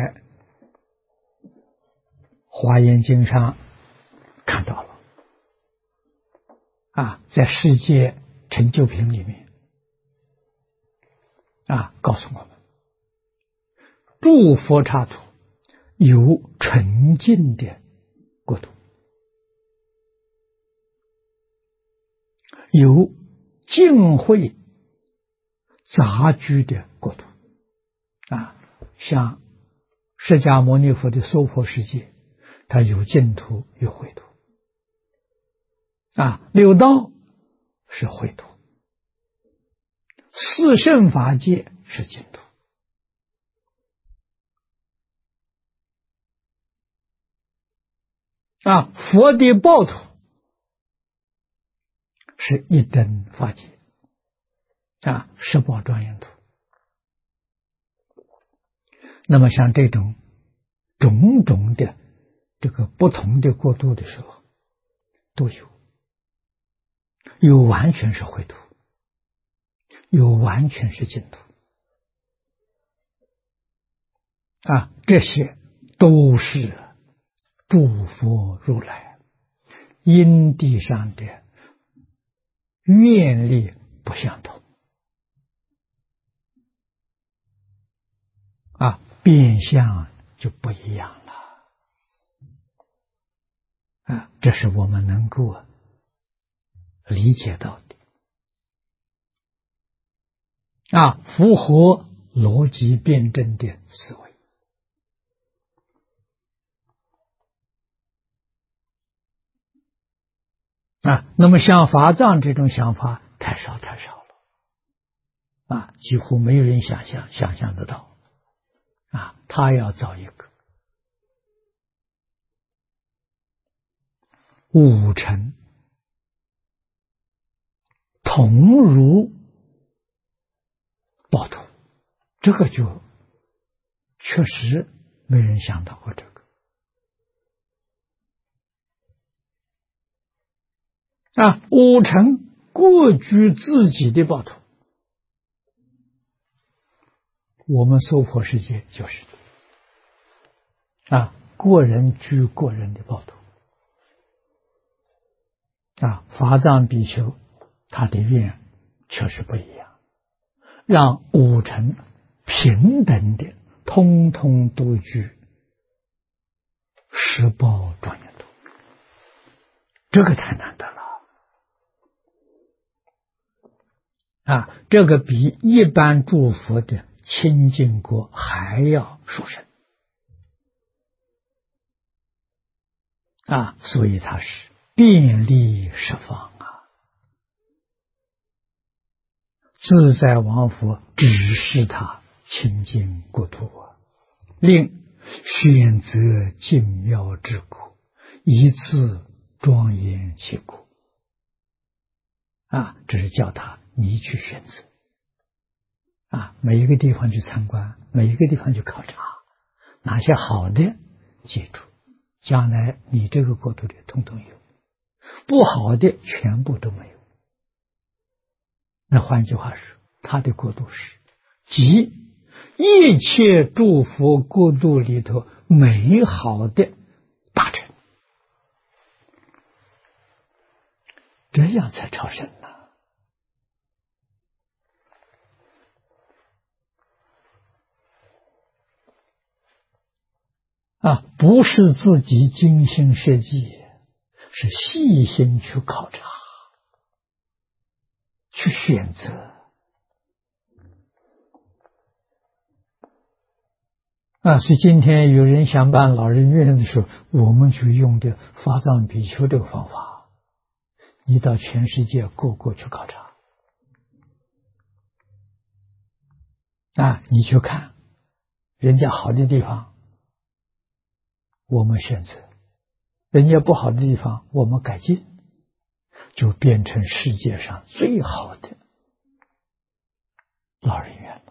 华严经上看到了在世界成就品里面告诉我们，诸佛刹土有纯净的国土，有净慧杂居的国土像释迦牟尼佛的娑婆世界，它有净土有秽土六道是秽土，四圣法界是净土佛的报土是一等法界十宝庄严土。那么像这种种种的这个不同的国度的时候都有有完全是秽土，有完全是净土这些都是诸佛如来因地上的愿力不相同变相就不一样了这是我们能够理解到的符合逻辑辩证的思维那么像法藏这种想法太少太少了几乎没有人想象得到他要造一个五尘同如报土，这个就确实没人想到过这个五尘各居自己的报土，我们娑婆世界就是个人居个人的报土法藏比丘他的愿确实不一样，让五尘平等的通通都居十报庄严土，这个太难得了这个比一般诸佛的清净国还要殊胜所以它是遍历十方自在王佛指示他清净国土令选择净妙之国，以此庄严其国这是叫他你去选择每一个地方去参观，每一个地方去考察，哪些好的记住，将来你这个国度里统统有，不好的全部都没有。那换句话说，他的国度是集一切诸佛国度里头美好的大成，这样才超生不是自己精心设计，是细心去考察，去选择所以今天有人想办老人院的时候，我们就用的法藏比丘这个方法，你到全世界各国去考察你去看人家好的地方我们选择，人家不好的地方我们改进，就变成世界上最好的老人院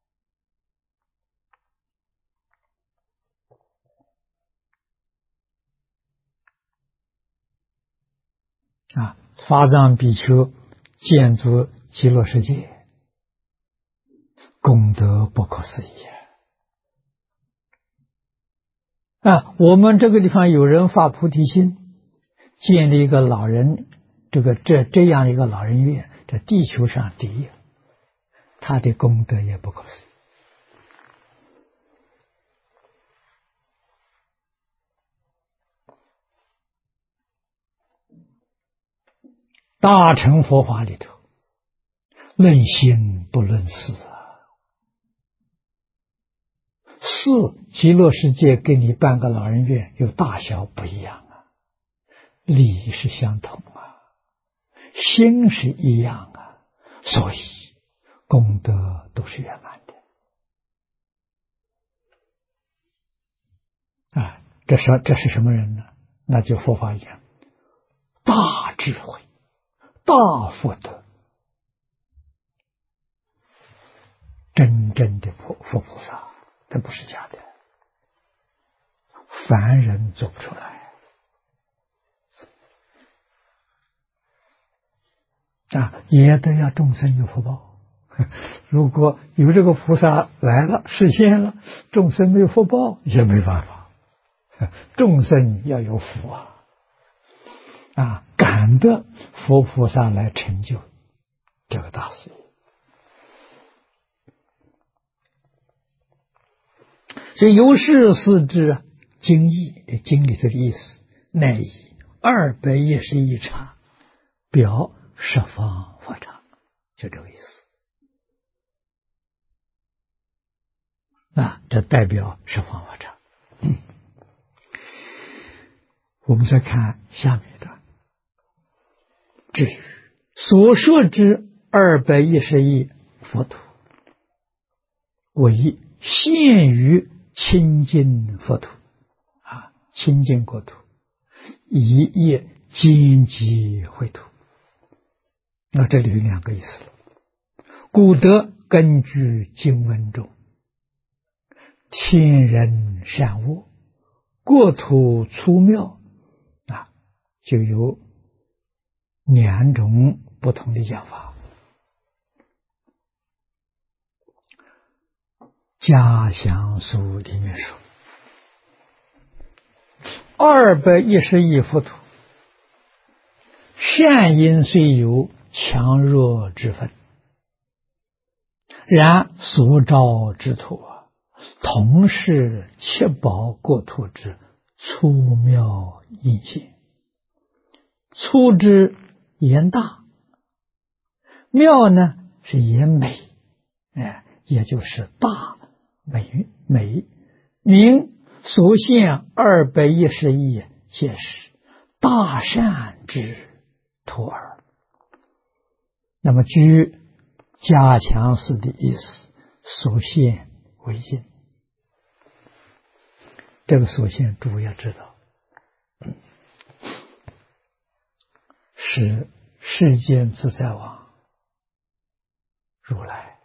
了法藏比丘建筑极乐世界，功德不可思议我们这个地方有人发菩提心，建立一个老人这样一个老人院，这地球上第一，他的功德也不可思议大乘佛法里头论心不论事事极乐世界给你办个老人院有大小不一样理是相同心是一样所以功德都是圆满的这是什么人呢？那就佛法一样，大智慧大福德，真正的佛菩萨，这不是假的，凡人做不出来也得要众生有福报。如果有这个菩萨来了实现了，众生没有福报也没办法。众生要有福感得佛菩萨来成就这个大事业。所以由是思之经义，经里头的意思，乃以211刹表十方佛刹，就这个意思。这代表十方佛刹。我们再看下面一段。至于所说之211佛土，为现于清净佛土，清净国土，以业兼集秽土。这里有2个意思了。故得根据经文中，天人善恶，国土粗妙，就有2种不同的讲法。家详书里面说，211佛土，善因虽有强弱之分，然所招之土同是7宝国土之粗妙因现。粗之言大，妙呢是言美，也就是大美。名所现211，皆是大善之土耳。那么据加强师的意思，所现为印。这个所现诸位要知道，是世间自在王如来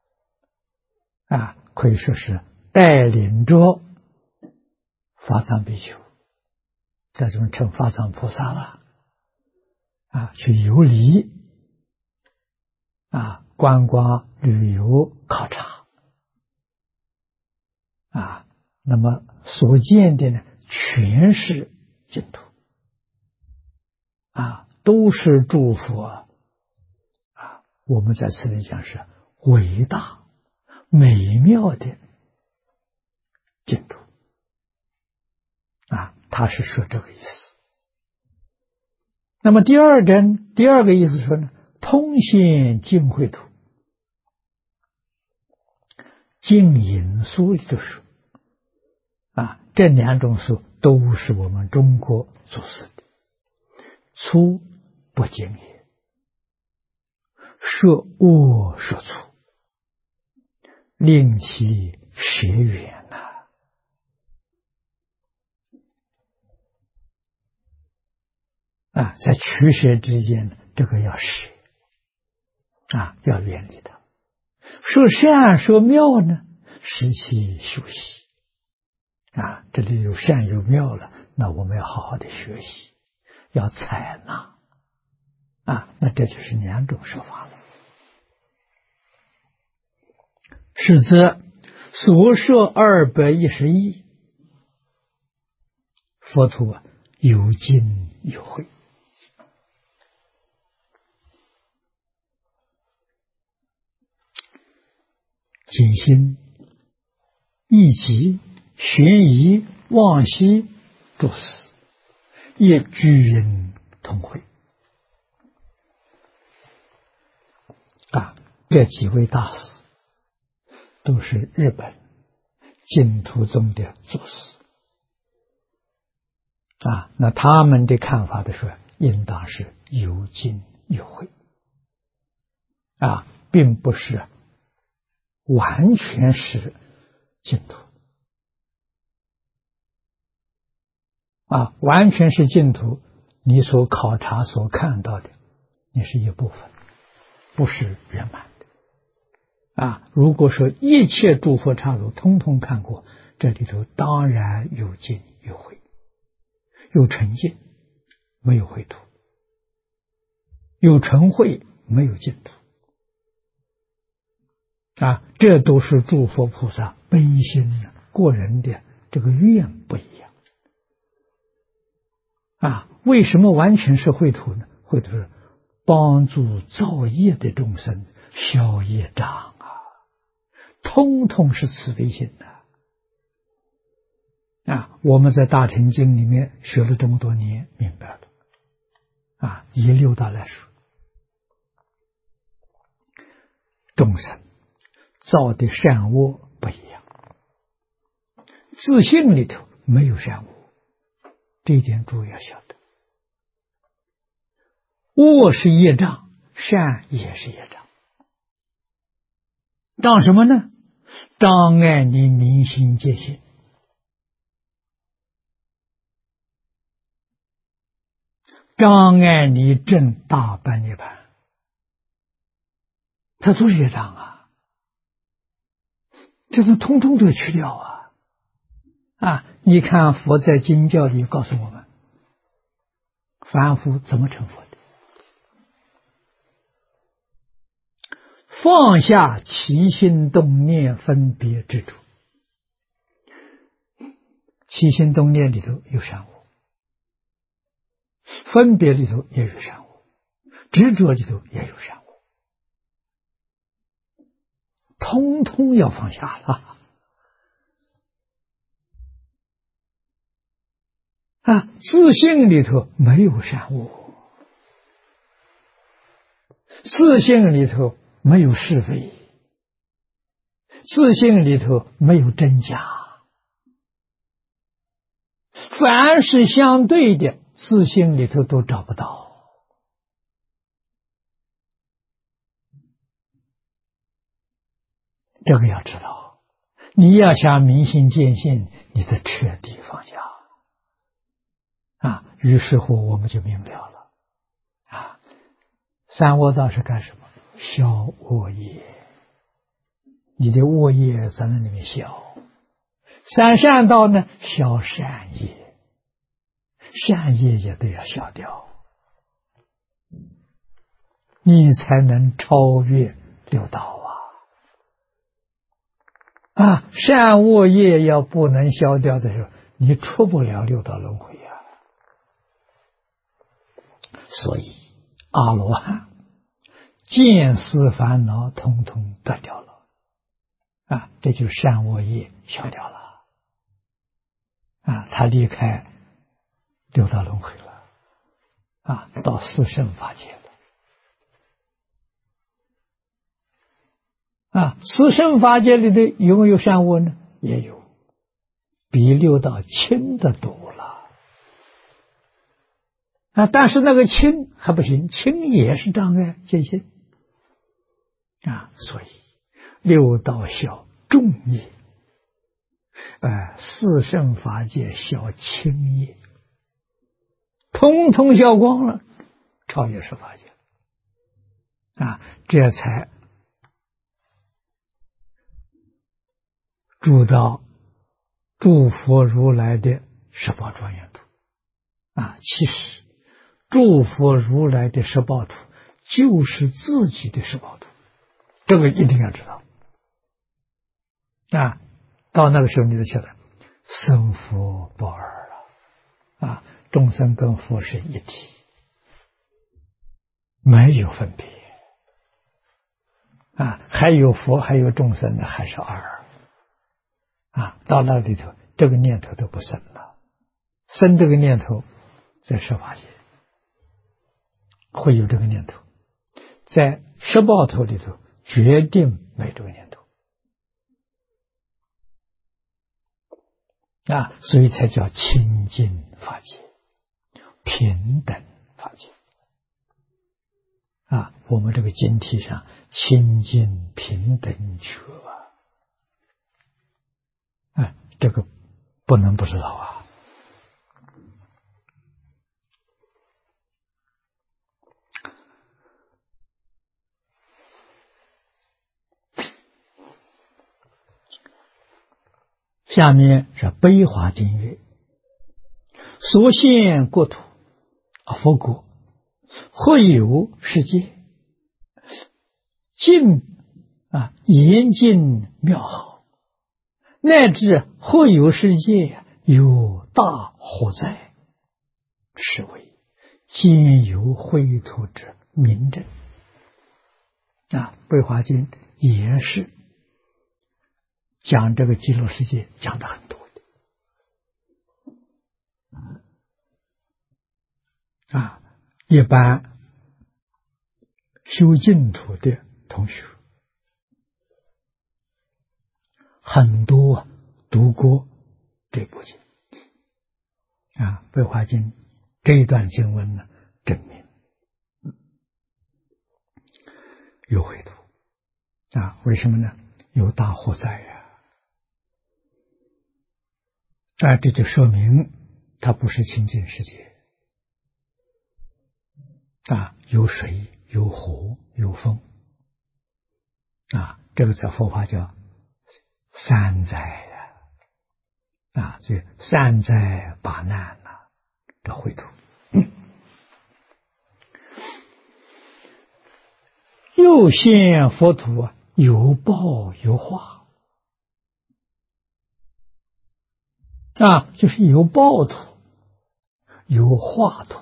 可以说是带领着法藏比丘，这种称法藏菩萨了去游历观光旅游考察那么所见的呢全是净土都是诸佛我们在此里讲是伟大美妙的净土他是说这个意思。那么第二个意思说呢，通现净秽土。净隐书里就说这2种书都是我们中国祖师的。粗不净也，说恶说粗，令其学远在取舍之间，这个要舍要远离它。说善说妙呢，使其修习这里有善有妙了，那我们要好好的学习，要采纳那这就是2种说法了。是则所说211佛土有尽有慧。谨心义极玄疑妄希诸事，业具因同会这几位大师都是日本净土宗的祖师那他们的看法的说，应当是有尽有慧并不是完全是净土完全是净土，你所考察所看到的你是一部分，不是圆满的如果说一切诸佛刹土通通看过，这里头当然有尽有慧，有纯净没有秽土，有纯慧没有净土。这都是诸佛菩萨悲心个人的这个愿不一样。为什么完全是秽土呢？秽土是帮助造业的众生消业障通通是慈悲心的。我们在大乘经里面学了这么多年，明白了。以六道来说，众生造的善恶不一样，自性里头没有善恶，这一点诸位要晓得。恶是业障，善也是业障。障什么呢？障碍你明心见性。障碍你证大般涅槃，它都是业障这是通通都要去掉你看佛在经教里告诉我们，凡夫怎么成佛的？放下起心动念分别执着。起心动念里头有善恶，分别里头也有善恶，执着里头也有善恶，通通要放下了自性里头没有善恶，自性里头没有是非，自性里头没有真假，凡是相对的，自性里头都找不到。这个要知道，你要想明心见性，你得彻底放下于是乎我们就明了了三恶道是干什么？消恶业，你的恶业在那里面消。三善道呢，消善业，善业也都要消掉，你才能超越六道善恶业要不能消掉的时候，你出不了六道轮回所以阿罗汉见思烦恼通通断掉了这就是善恶业消掉了他离开六道轮回了到四圣法界了四圣法界里的有没有善恶呢？也有，比六道轻的多了但是那个轻还不行，轻也是障碍见性所以六道消重业四圣法界消轻业，通通消光了，超越十法界这才住到诸佛如来的十宝庄严土其实诸佛如来的十宝土就是自己的十宝土，这个一定要知道到那个时候你就晓得生佛不二了众生跟佛是一体，没有分别还有佛还有众生呢，还是二到那里头这个念头都不生了，生这个念头在十法界会有这个念头，在十报头里头决定没这个念头所以才叫清净法界，平等法界我们这个经题上清净平等觉这个不能不知道下面是悲华经曰：所现国土佛国，或有世界， 尽严禁妙好，乃至或有世界有大火灾，是为兼有秽土之明证。《慧华经》也是讲这个极乐世界讲的很多的。一般修净土的同学很多读过这部经《慧华经》这一段经文呢，证明有秽土为什么呢？有大火灾这就说明它不是清净世界有水有火有风这个在佛法叫三灾所以三灾八难这秽土。又现佛土有报有化就是有报土有化土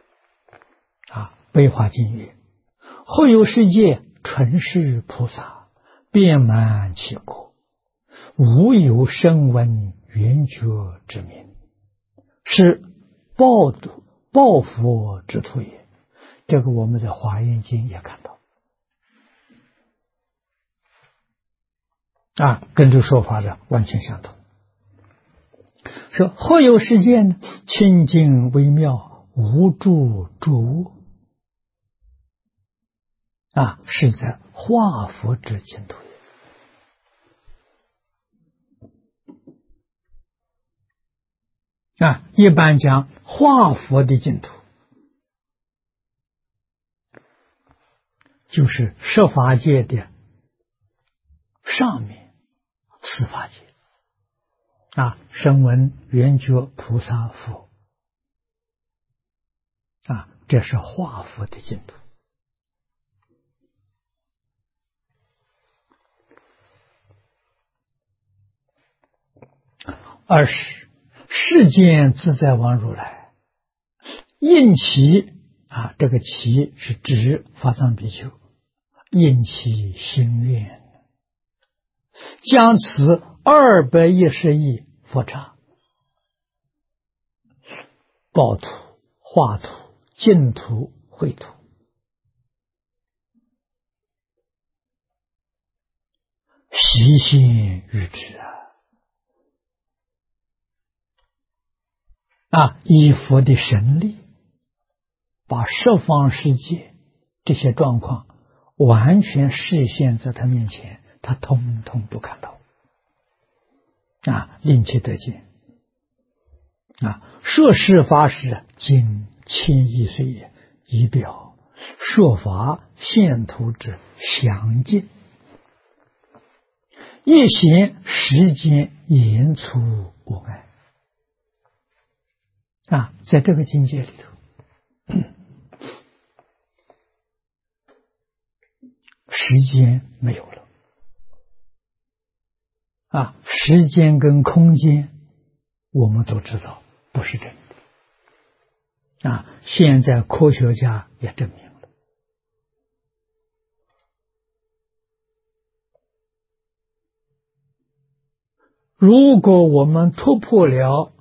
悲华经曰：后有世界纯是菩萨，遍满其国，无有声闻缘觉之名，是报土报佛之土也。这个我们在华严经也看到跟这说法的完全相同。说后有世界呢，清净微妙，无住诸物是在化佛之净土也。一般讲化佛的净土，就是十法界的上面四法界声闻缘觉菩萨佛这是化佛的净土。二是世间自在王如来应其这个其是指法藏比丘，应其心愿，将此210亿佛刹报土化土净土秽土悉现于之以佛的神力把十方世界这些状况完全示现在他面前，他通通都看到令其得见说是法师经千亿岁也，以表说法现图之详尽，一显时间言出无碍在这个境界里头时间没有了时间跟空间我们都知道不是真的现在科学家也证明了。如果我们突破了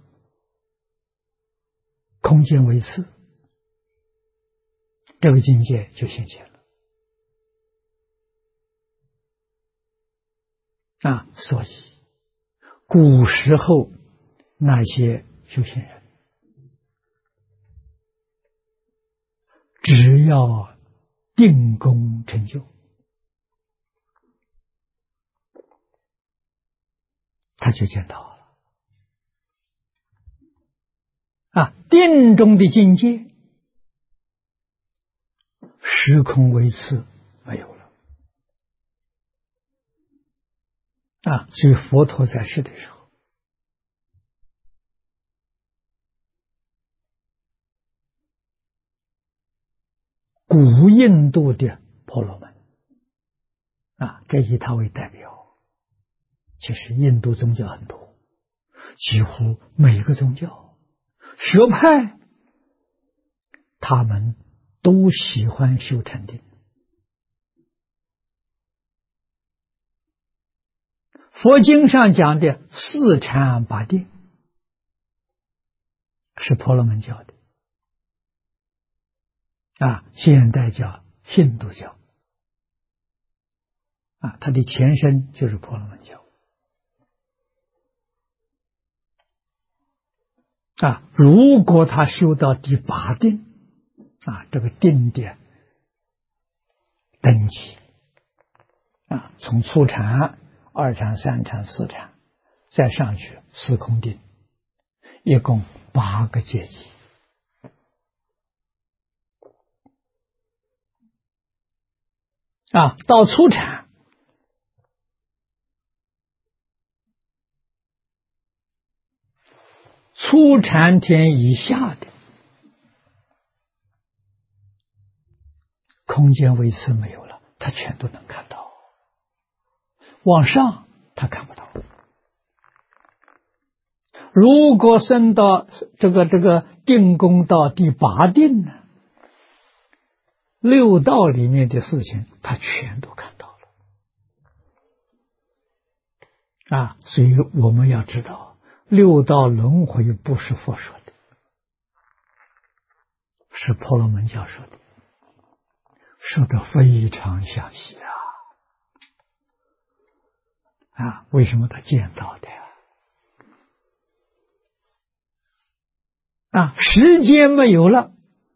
空间维次，这个境界就现前了所以古时候那些修行人只要定功成就，他就见到了定中的境界时空维次没有了所以佛陀在世的时候古印度的婆罗门这以他为代表。其实印度宗教很多，几乎每个宗教学派，他们都喜欢修禅定。佛经上讲的四禅八定是婆罗门教的，现代叫印度教，它的前身就是婆罗门教。如果他修到第八定，这个定的等级，从初禅、二禅、三禅、四禅，再上去四空定，一共8个阶级。到初禅，初禅天以下的空间维持没有了，他全都能看到。往上他看不到。如果升到这个定功到第八定呢，六道里面的事情他全都看到了。所以我们要知道，六道轮回不是佛说的，是婆罗门教说的，说的非常详细为什么他见到的时间没有了，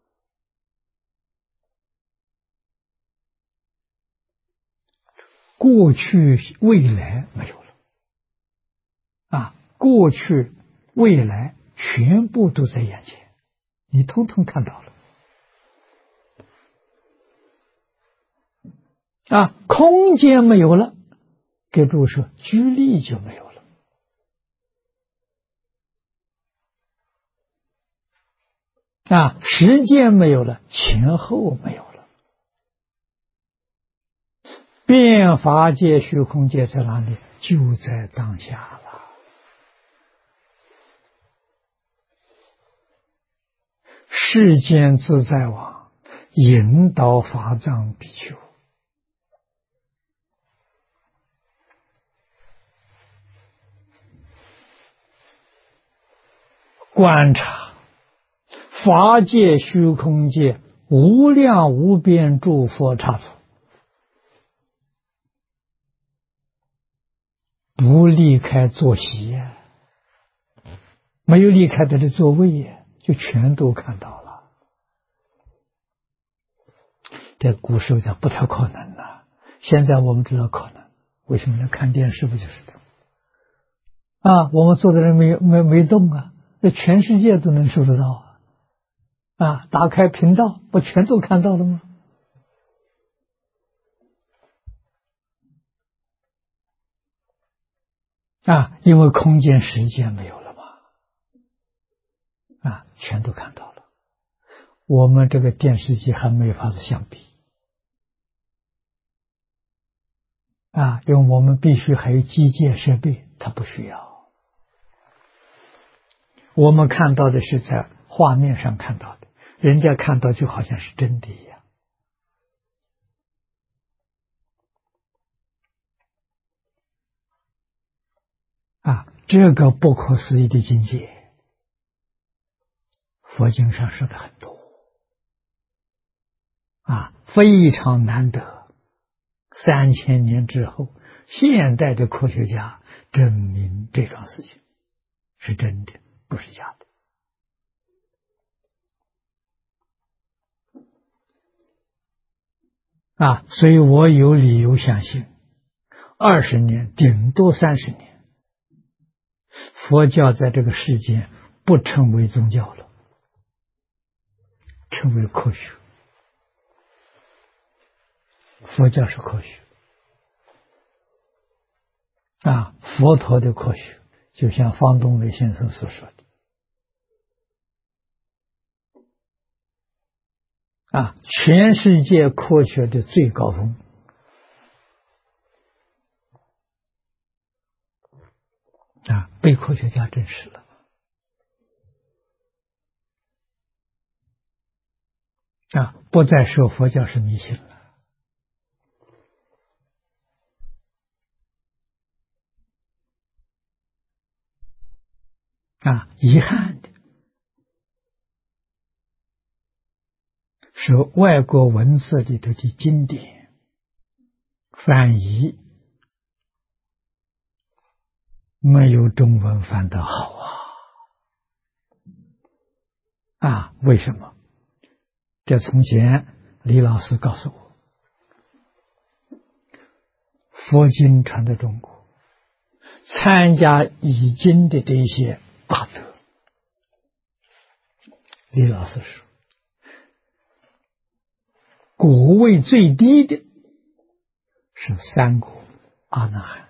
过去未来没有了，过去未来全部都在眼前，你通通看到了。空间没有了，给诸位说居力就没有了。时间没有了，前后没有了。变法界、虚空界在哪里？就在当下了。世间自在网，引导法藏比丘。观察法界、虚空界无量无边诸佛刹土，不离开坐席没有离开他的座位就全都看到了。这古时候讲不太可能现在我们知道可能，为什么呢？看电视不就是的我们坐在那没动那全世界都能收得到打开频道不全都看到了吗？因为空间时间没有了嘛全都看到了。我们这个电视机还没法子相比因为我们必须还有机械设备，它不需要。我们看到的是在画面上看到的，人家看到就好像是真的一样这个不可思议的境界，佛经上说的很多非常难得。3000年之后，现代的科学家证明这桩事情是真的，不是假的所以我有理由相信20年顶多30年，佛教在这个世间不称为宗教了，称为科学。佛教是科学佛陀的科学就像方东伟先生所说的全世界科学的最高峰被科学家证实了不再说佛教是迷信了遗憾的是外国文字里头的经典翻译没有中文翻得好为什么？这从前李老师告诉我，佛经传到中国，参加译经的这些大德，李老师说，果位最低的是三国阿那含，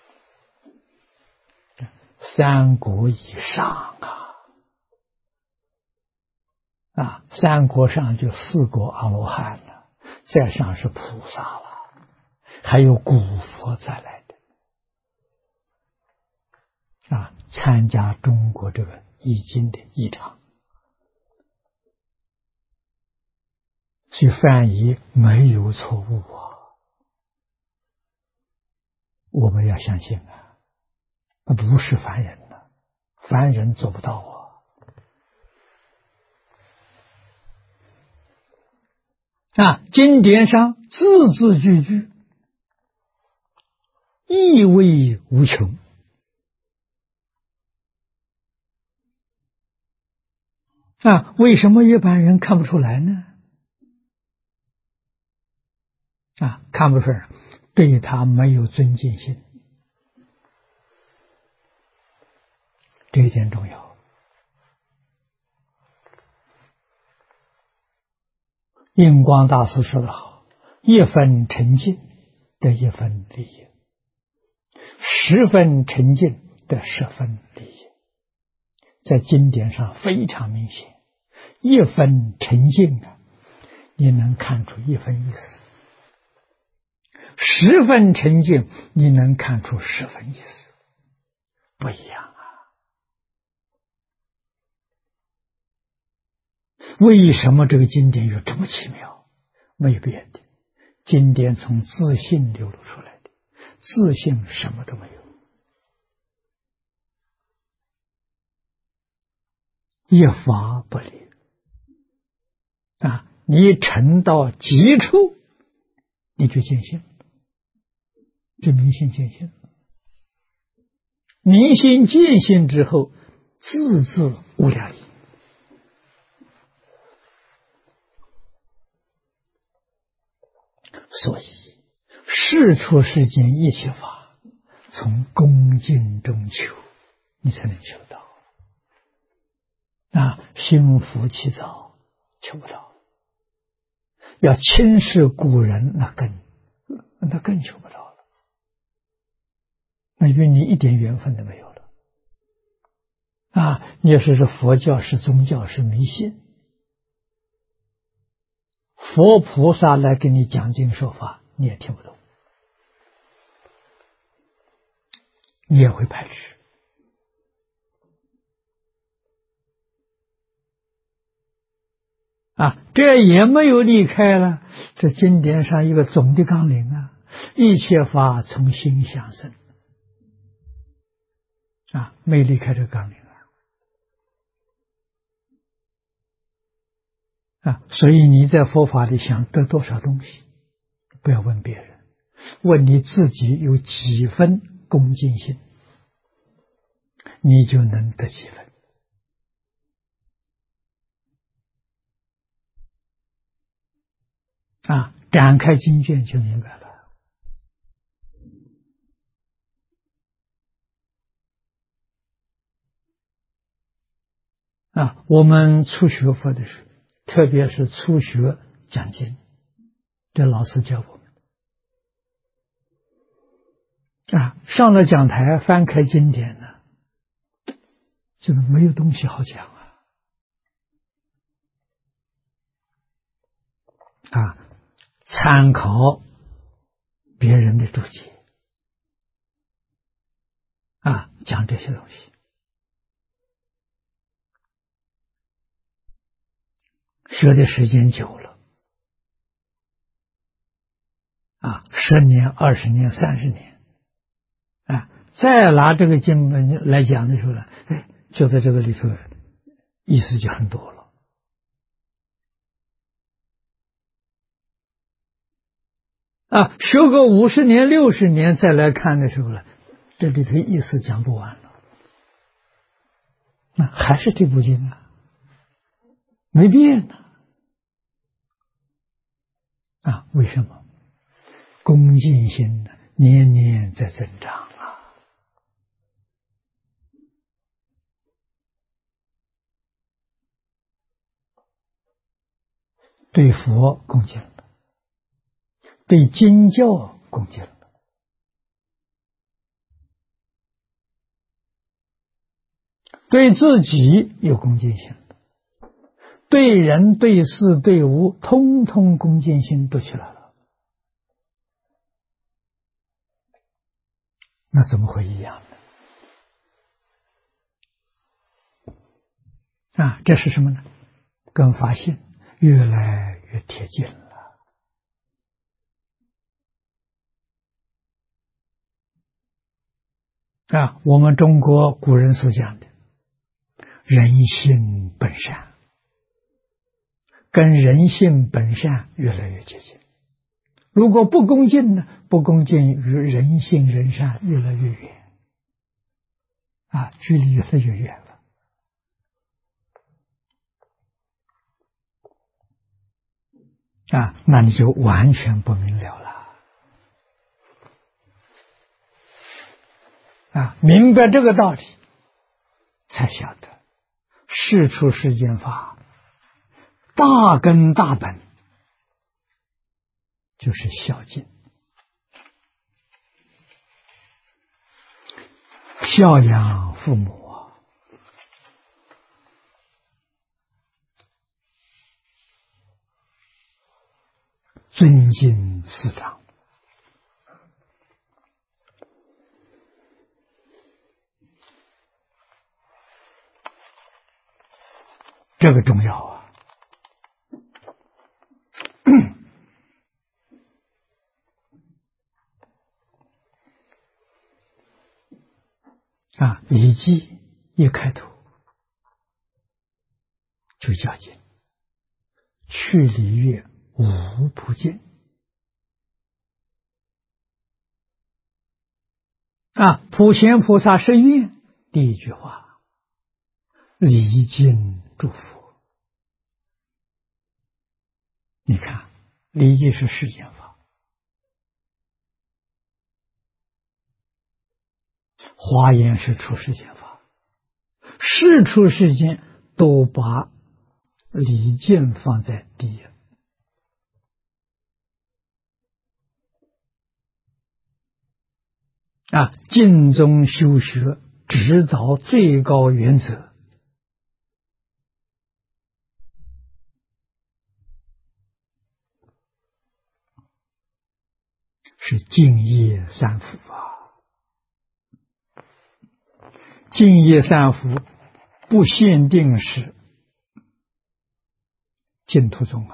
三国以上三国上就四国阿罗汉了，再上是菩萨了，还有古佛再来的参加中国这个译经的译场，所以翻译没有错误我们要相信不是凡人凡人做不到经典上字字句句意味无穷为什么一般人看不出来呢？看不出来，对他没有尊敬心，这一点重要。印光大师说得好，一分沉静得一分利益，10分沉静得10分利益，在经典上非常明显，一分沉静你能看出一分意思，10分沉静你能看出10分意思，不一样为什么这个经典有这么奇妙？没有别的，经典从自信流露出来的，自信什么都没有，一法不离你沉到极处你就见性，就明心见性，明心见性之后字字无量义，所以事出世间一切法从恭敬中求，你才能求到心浮气躁求不到，要轻视古人那更求不到了，那与你一点缘分都没有了你要是佛教是宗教是迷信，佛菩萨来给你讲经说法你也听不懂，你也会排斥这也没有离开了这经典上一个总的纲领一切法从心想生没离开这个纲领所以你在佛法里想得多少东西，不要问别人，问你自己有几分恭敬心，你就能得几分展开经卷就明白了我们初学佛的时候，特别是初学讲经，这老师教我们上了讲台翻开经典呢，就是没有东西好讲参考别人的注解讲这些东西。学的时间久了10年、20年、30年再拿这个经文来讲的时候呢，就在这个里头意思就很多了。学个50年、60年再来看的时候呢，这里头意思讲不完了。那还是这部经没变呢。为什么？恭敬心年年在增长对佛恭敬了，对经教恭敬了，对自己有恭敬心了，对人对事对物通通恭敬心都起来了。那怎么会一样呢？这是什么呢？跟法性越来越贴近了。我们中国古人所讲的人性本善，跟人性本善越来越接近。如果不恭敬呢？不恭敬与人性人善越来越远距离越来越远了。那你就完全不明了了。明白这个道理，才晓得事出世间法大根大本就是孝敬，孝养父母尊敬师长。这个重要礼记一开头就叫紧，去礼乐无不敬普贤菩萨申愿第一句话，礼敬祝福。你看，礼记是世间法，华严是出世间法，事出世间都把礼敬放在第一。净宗修学指导最高原则是净业三福净业三福不限定是净土宗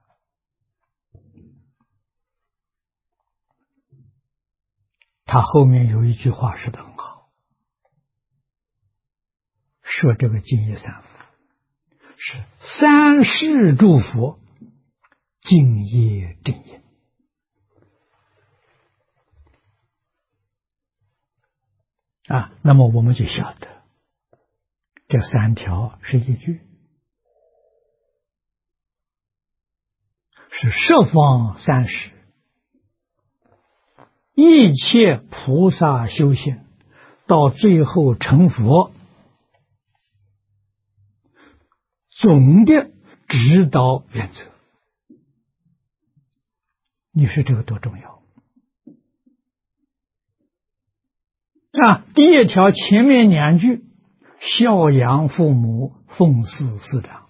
他后面有一句话说得很好，说这个净业三福是三世诸佛净业正因那么我们就晓得这3条是一句，是十方三世一切菩萨修行到最后成佛总的指导原则。你说这个多重要第一条前面2句孝养父母奉事师长，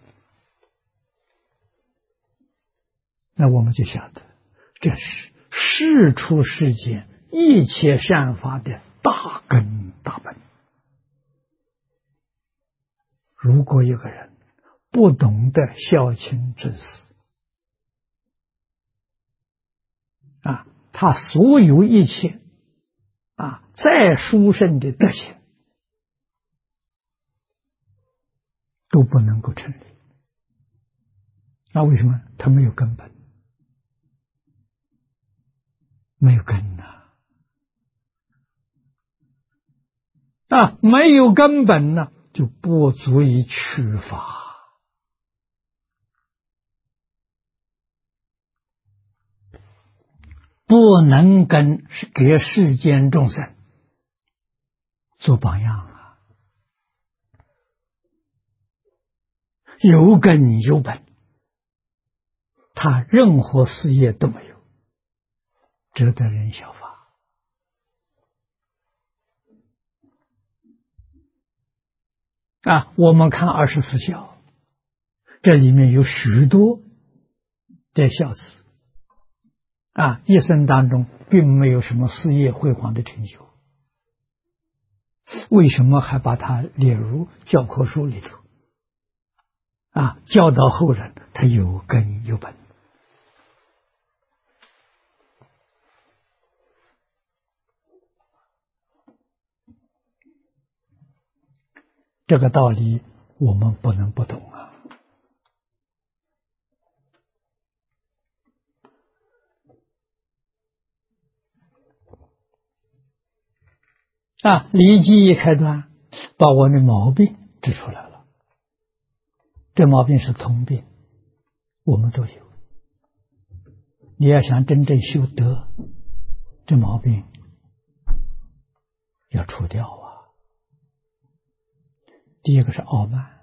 那我们就晓得这是事出世间一切善法的大根大本如果一个人不懂得孝亲之事，他所有一切再殊胜的德行都不能够成立。那为什么？他没有根本，没有根没有根本呢，就不足以取法。不能给世间众生做榜样有根有本，他任何事业都没有，值得人效法。我们看24孝，这里面有许多的孝子一生当中并没有什么事业辉煌的成就，为什么还把它列入教科书里头教导后人？他有根有本。这个道理我们不能不懂礼记一开端，把我的毛病指出来了。这毛病是通病，我们都有。你要想真正修德，这毛病要除掉第一个是傲慢，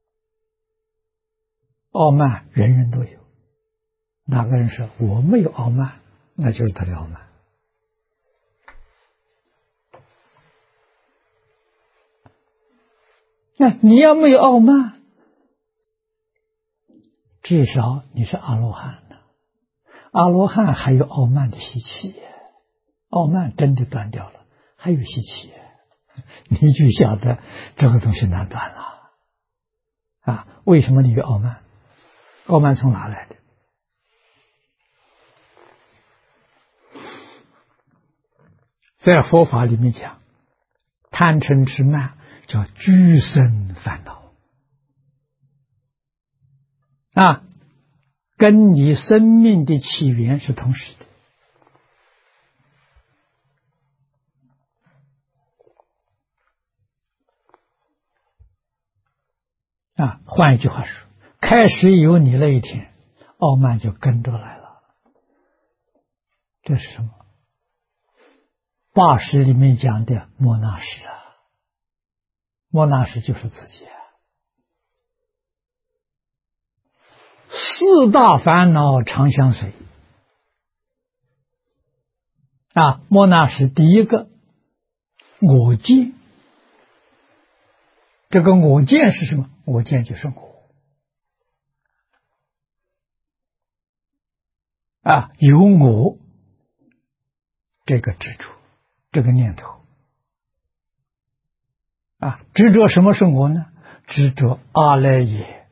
傲慢人人都有。哪个人说我没有傲慢，那就是他的傲慢。那你要没有傲慢，至少你是阿罗汉的。阿罗汉还有傲慢的习气，傲慢真的断掉了，还有习气，你就晓得这个东西难断了为什么你有傲慢？傲慢从哪来的？在佛法里面讲，贪嗔痴慢叫俱生烦恼跟你生命的起源是同时的换一句话说，开始有你那一天，傲慢就跟着来了。这是什么？8识里面讲的莫那识莫那识就是自己4大烦恼常相随莫那识第一个我见。这个我见是什么？我见就是有我这个执着，这个念头执着什么是我呢？执着阿赖耶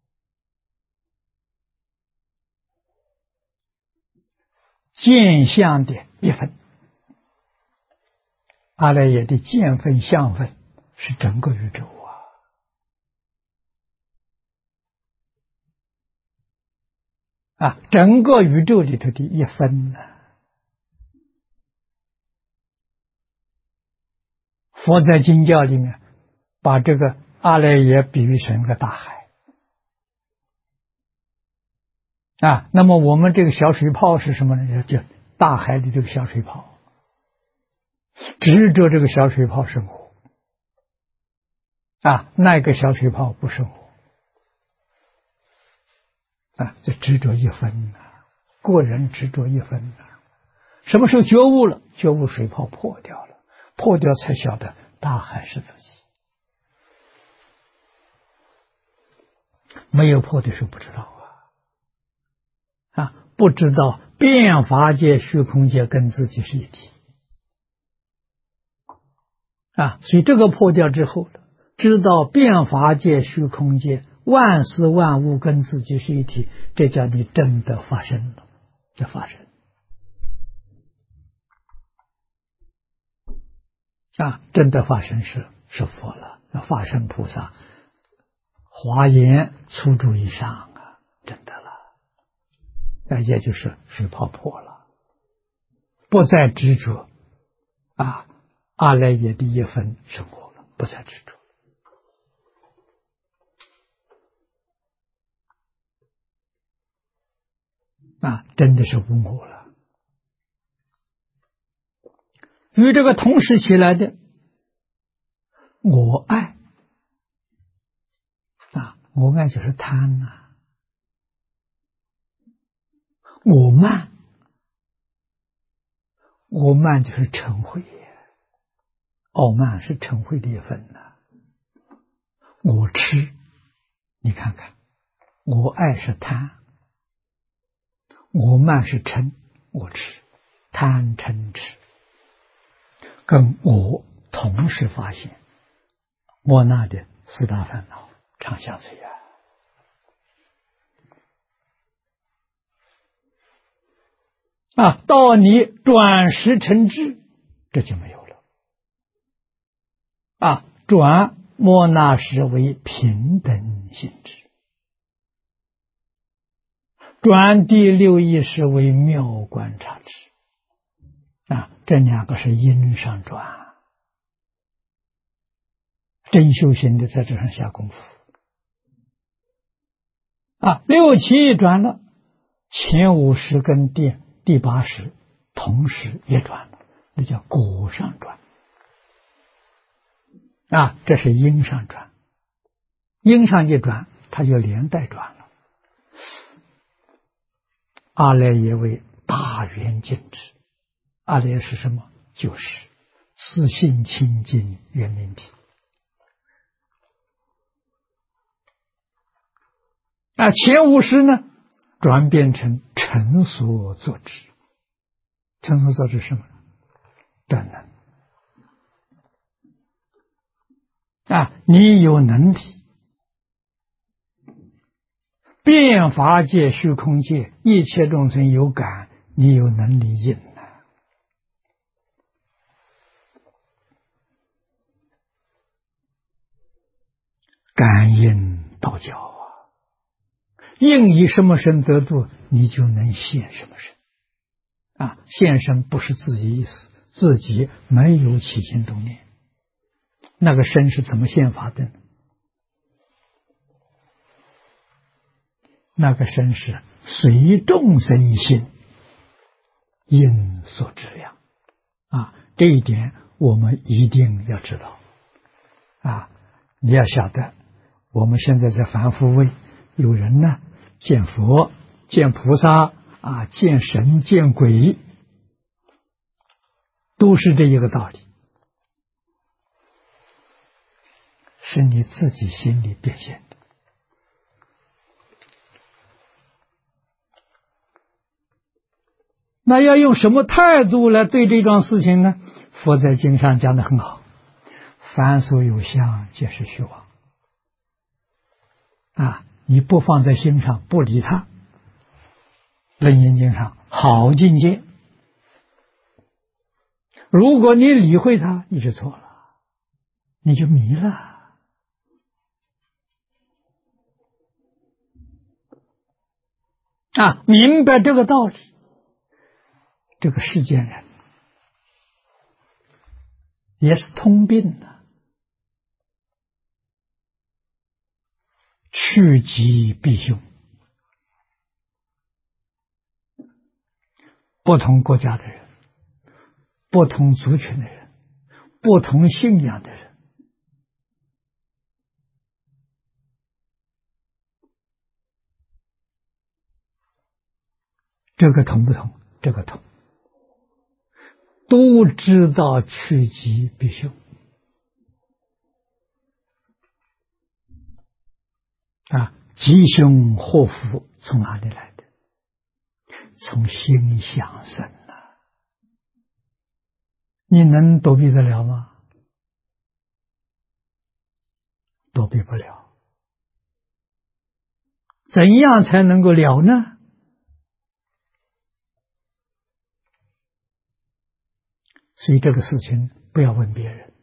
见相的一分。阿赖耶的见分相分是整个宇宙整个宇宙里头的一分佛在经教里面把这个阿赖耶比喻成个大海那么我们这个小水泡是什么呢？就大海里这个小水泡，执着这个小水泡生活那个小水泡不生活就执着一分个人执着一分什么时候觉悟了？觉悟水泡破掉了，破掉才晓得大海是自己。没有破的时候不知道不知道变法界虚空界跟自己是一体所以这个破掉之后， 知道变法界、虚空界，万事万物跟自己是一体，这叫你真的发生了，这发生真的发生是佛了，法身菩萨华严初住以上真的了，也就是水泡破了，不再执着阿赖耶的一分生活了，不再执着。真的是无我了。与这个同时起来的我爱我爱就是贪我慢，我慢就是嗔恚，傲慢是嗔恚的一份我痴，你看看，我爱是贪，我慢是嗔，我痴，贪嗔痴跟我同时发现，莫那的四大烦恼常相随到你转识成智，这就没有了转莫那识为平等性质，转第六意识为妙观察智这两个是因上转，真修行的在这上下功夫六七一转了，前五识跟第八识同时也转了，那叫果上转这是因上转，因上一转，它就连带转了。阿赖耶为大圆净智，阿赖耶是什么？就是自性清净圆明体前五识呢，转变成成所作智，成所作智是什么？等能你有能力变法界、虚空界，一切众生有感，你有能力应感应道教应以什么身得度，你就能现什么身现身不是自己意思，自己没有起心动念，那个身是怎么现法的呢？那个身是随众生心因所质量这一点我们一定要知道你要晓得，我们现在在凡夫位，有人呢见佛、见菩萨见神、见鬼，都是这一个道理，是你自己心里变现的。那要用什么态度来对这桩事情呢？佛在经上讲得很好，凡所有相，皆是虚妄你不放在心上，不理他，楞严经上好境界。如果你理会他，你就错了，你就迷了明白这个道理，这个世间人也是通病趋吉避凶，不同国家的人，不同族群的人，不同信仰的人，这个同不同？这个同，都知道趋吉避凶吉凶祸福从哪里来的？从心想生你能躲避得了吗？ 躲避不了。怎样才能够了呢？所以这个事情不要问别人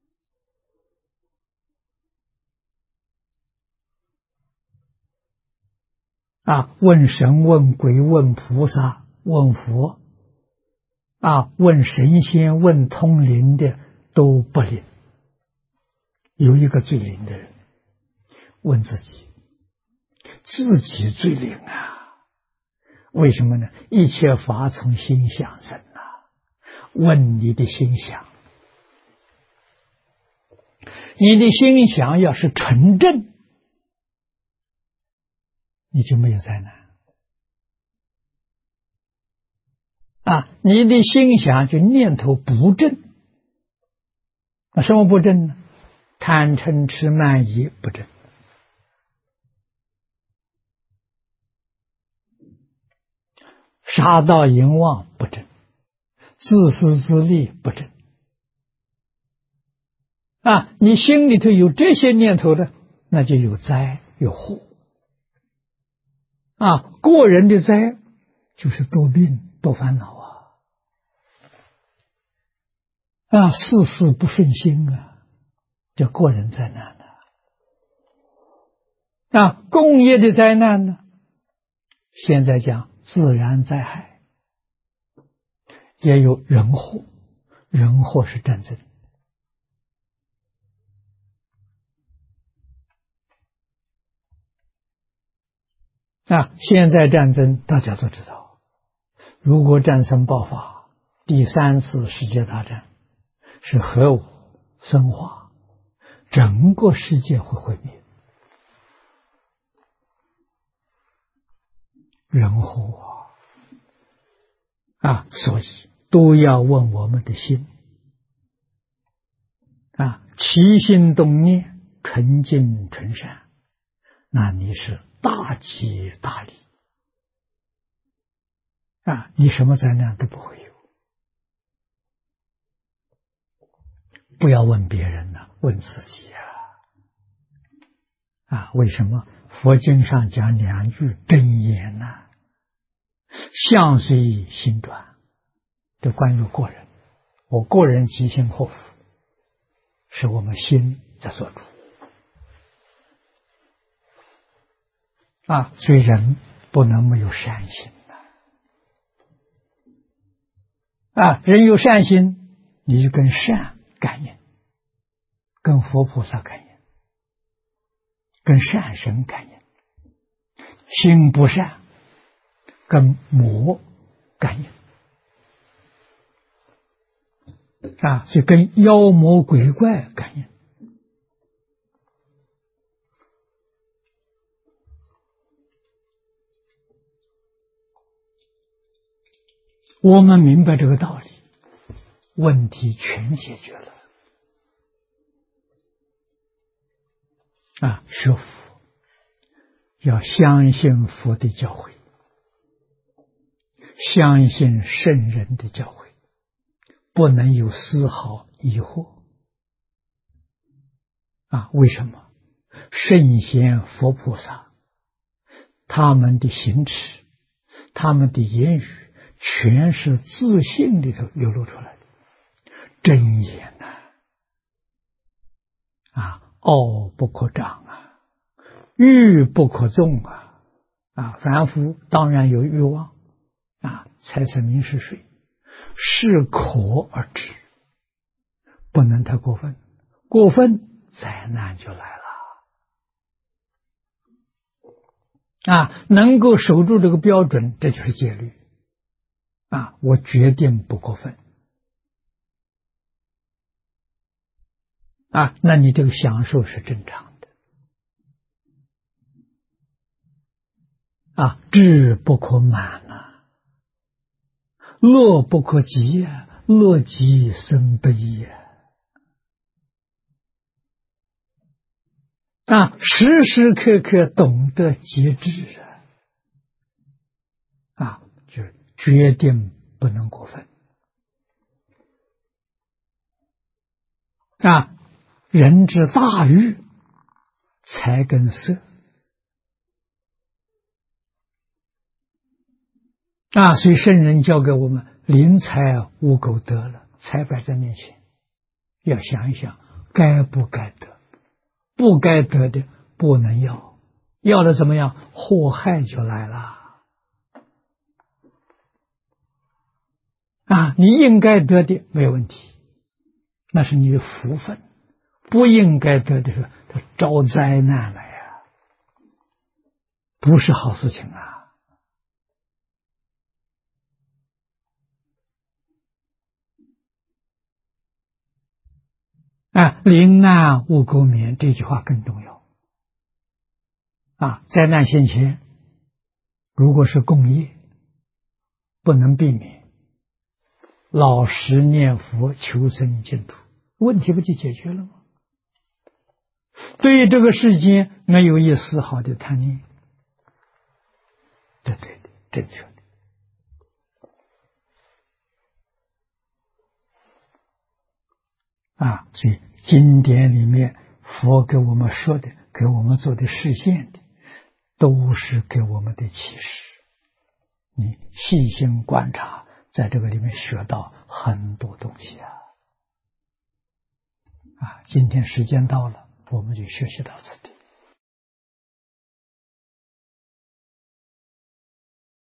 问神、问鬼、问菩萨、问佛问神仙、问通灵的都不灵。有一个最灵的人，问自己，自己最灵啊！为什么呢？一切法从心想生问你的心想，你的心想要是纯正，你就没有灾难你的心想就念头不正，什么不正呢？贪嗔痴慢疑不正，杀盗淫妄不正，自私自利不正你心里头有这些念头的，那就有灾有祸过人的灾就是多病多烦恼事事不顺心叫过人灾难共业的灾难呢？现在讲自然灾害，也有人祸，人祸是战争现在战争大家都知道，如果战争爆发，第3次世界大战是核武生化，整个世界会毁灭，人祸所以都要问我们的心起心动念纯净纯善，那你是大吉大利你什么灾难都不会有。不要问别人问自己为什么佛经上讲2句真言相随心转，这关于过人，我个人吉凶祸福是我们心在做主所以人不能没有善心人有善心，你就跟善感应，跟佛菩萨感应，跟善神感应。心不善，跟魔感应所以跟妖魔鬼怪感应。我们明白这个道理，问题全解决了学佛要相信佛的教诲，相信圣人的教诲，不能有丝毫疑惑为什么？圣贤佛菩萨他们的行持，他们的言语全是自信里头流露出来的真言傲不可长欲不可纵凡夫当然有欲望财色名食睡，适可而止，不能太过分，过分灾难就来了能够守住这个标准，这就是戒律我决定不过分那你这个享受是正常的志不可满乐不可极乐极生悲时时刻刻懂得节制就决定不能过分人之大欲财跟色啊，所以圣人教给我们，临财无苟得了，财摆在面前，要想一想，该不该得？不该得的不能要，要了怎么样？祸害就来了。啊，你应该得的没有问题，那是你的福分；不应该得的时候，它招灾难来呀，不是好事情啊。啊，临难勿苟免这句话更重要啊！灾难现前，如果是共业，不能避免，老实念佛求生净土，问题不就解决了吗？对这个世间没有一丝毫的贪念，这对的，正确的。啊，所以经典里面佛给我们说的，给我们做的示现的，都是给我们的启示。你细心观察，在这个里面学到很多东西啊！啊，今天时间到了，我们就学习到此地。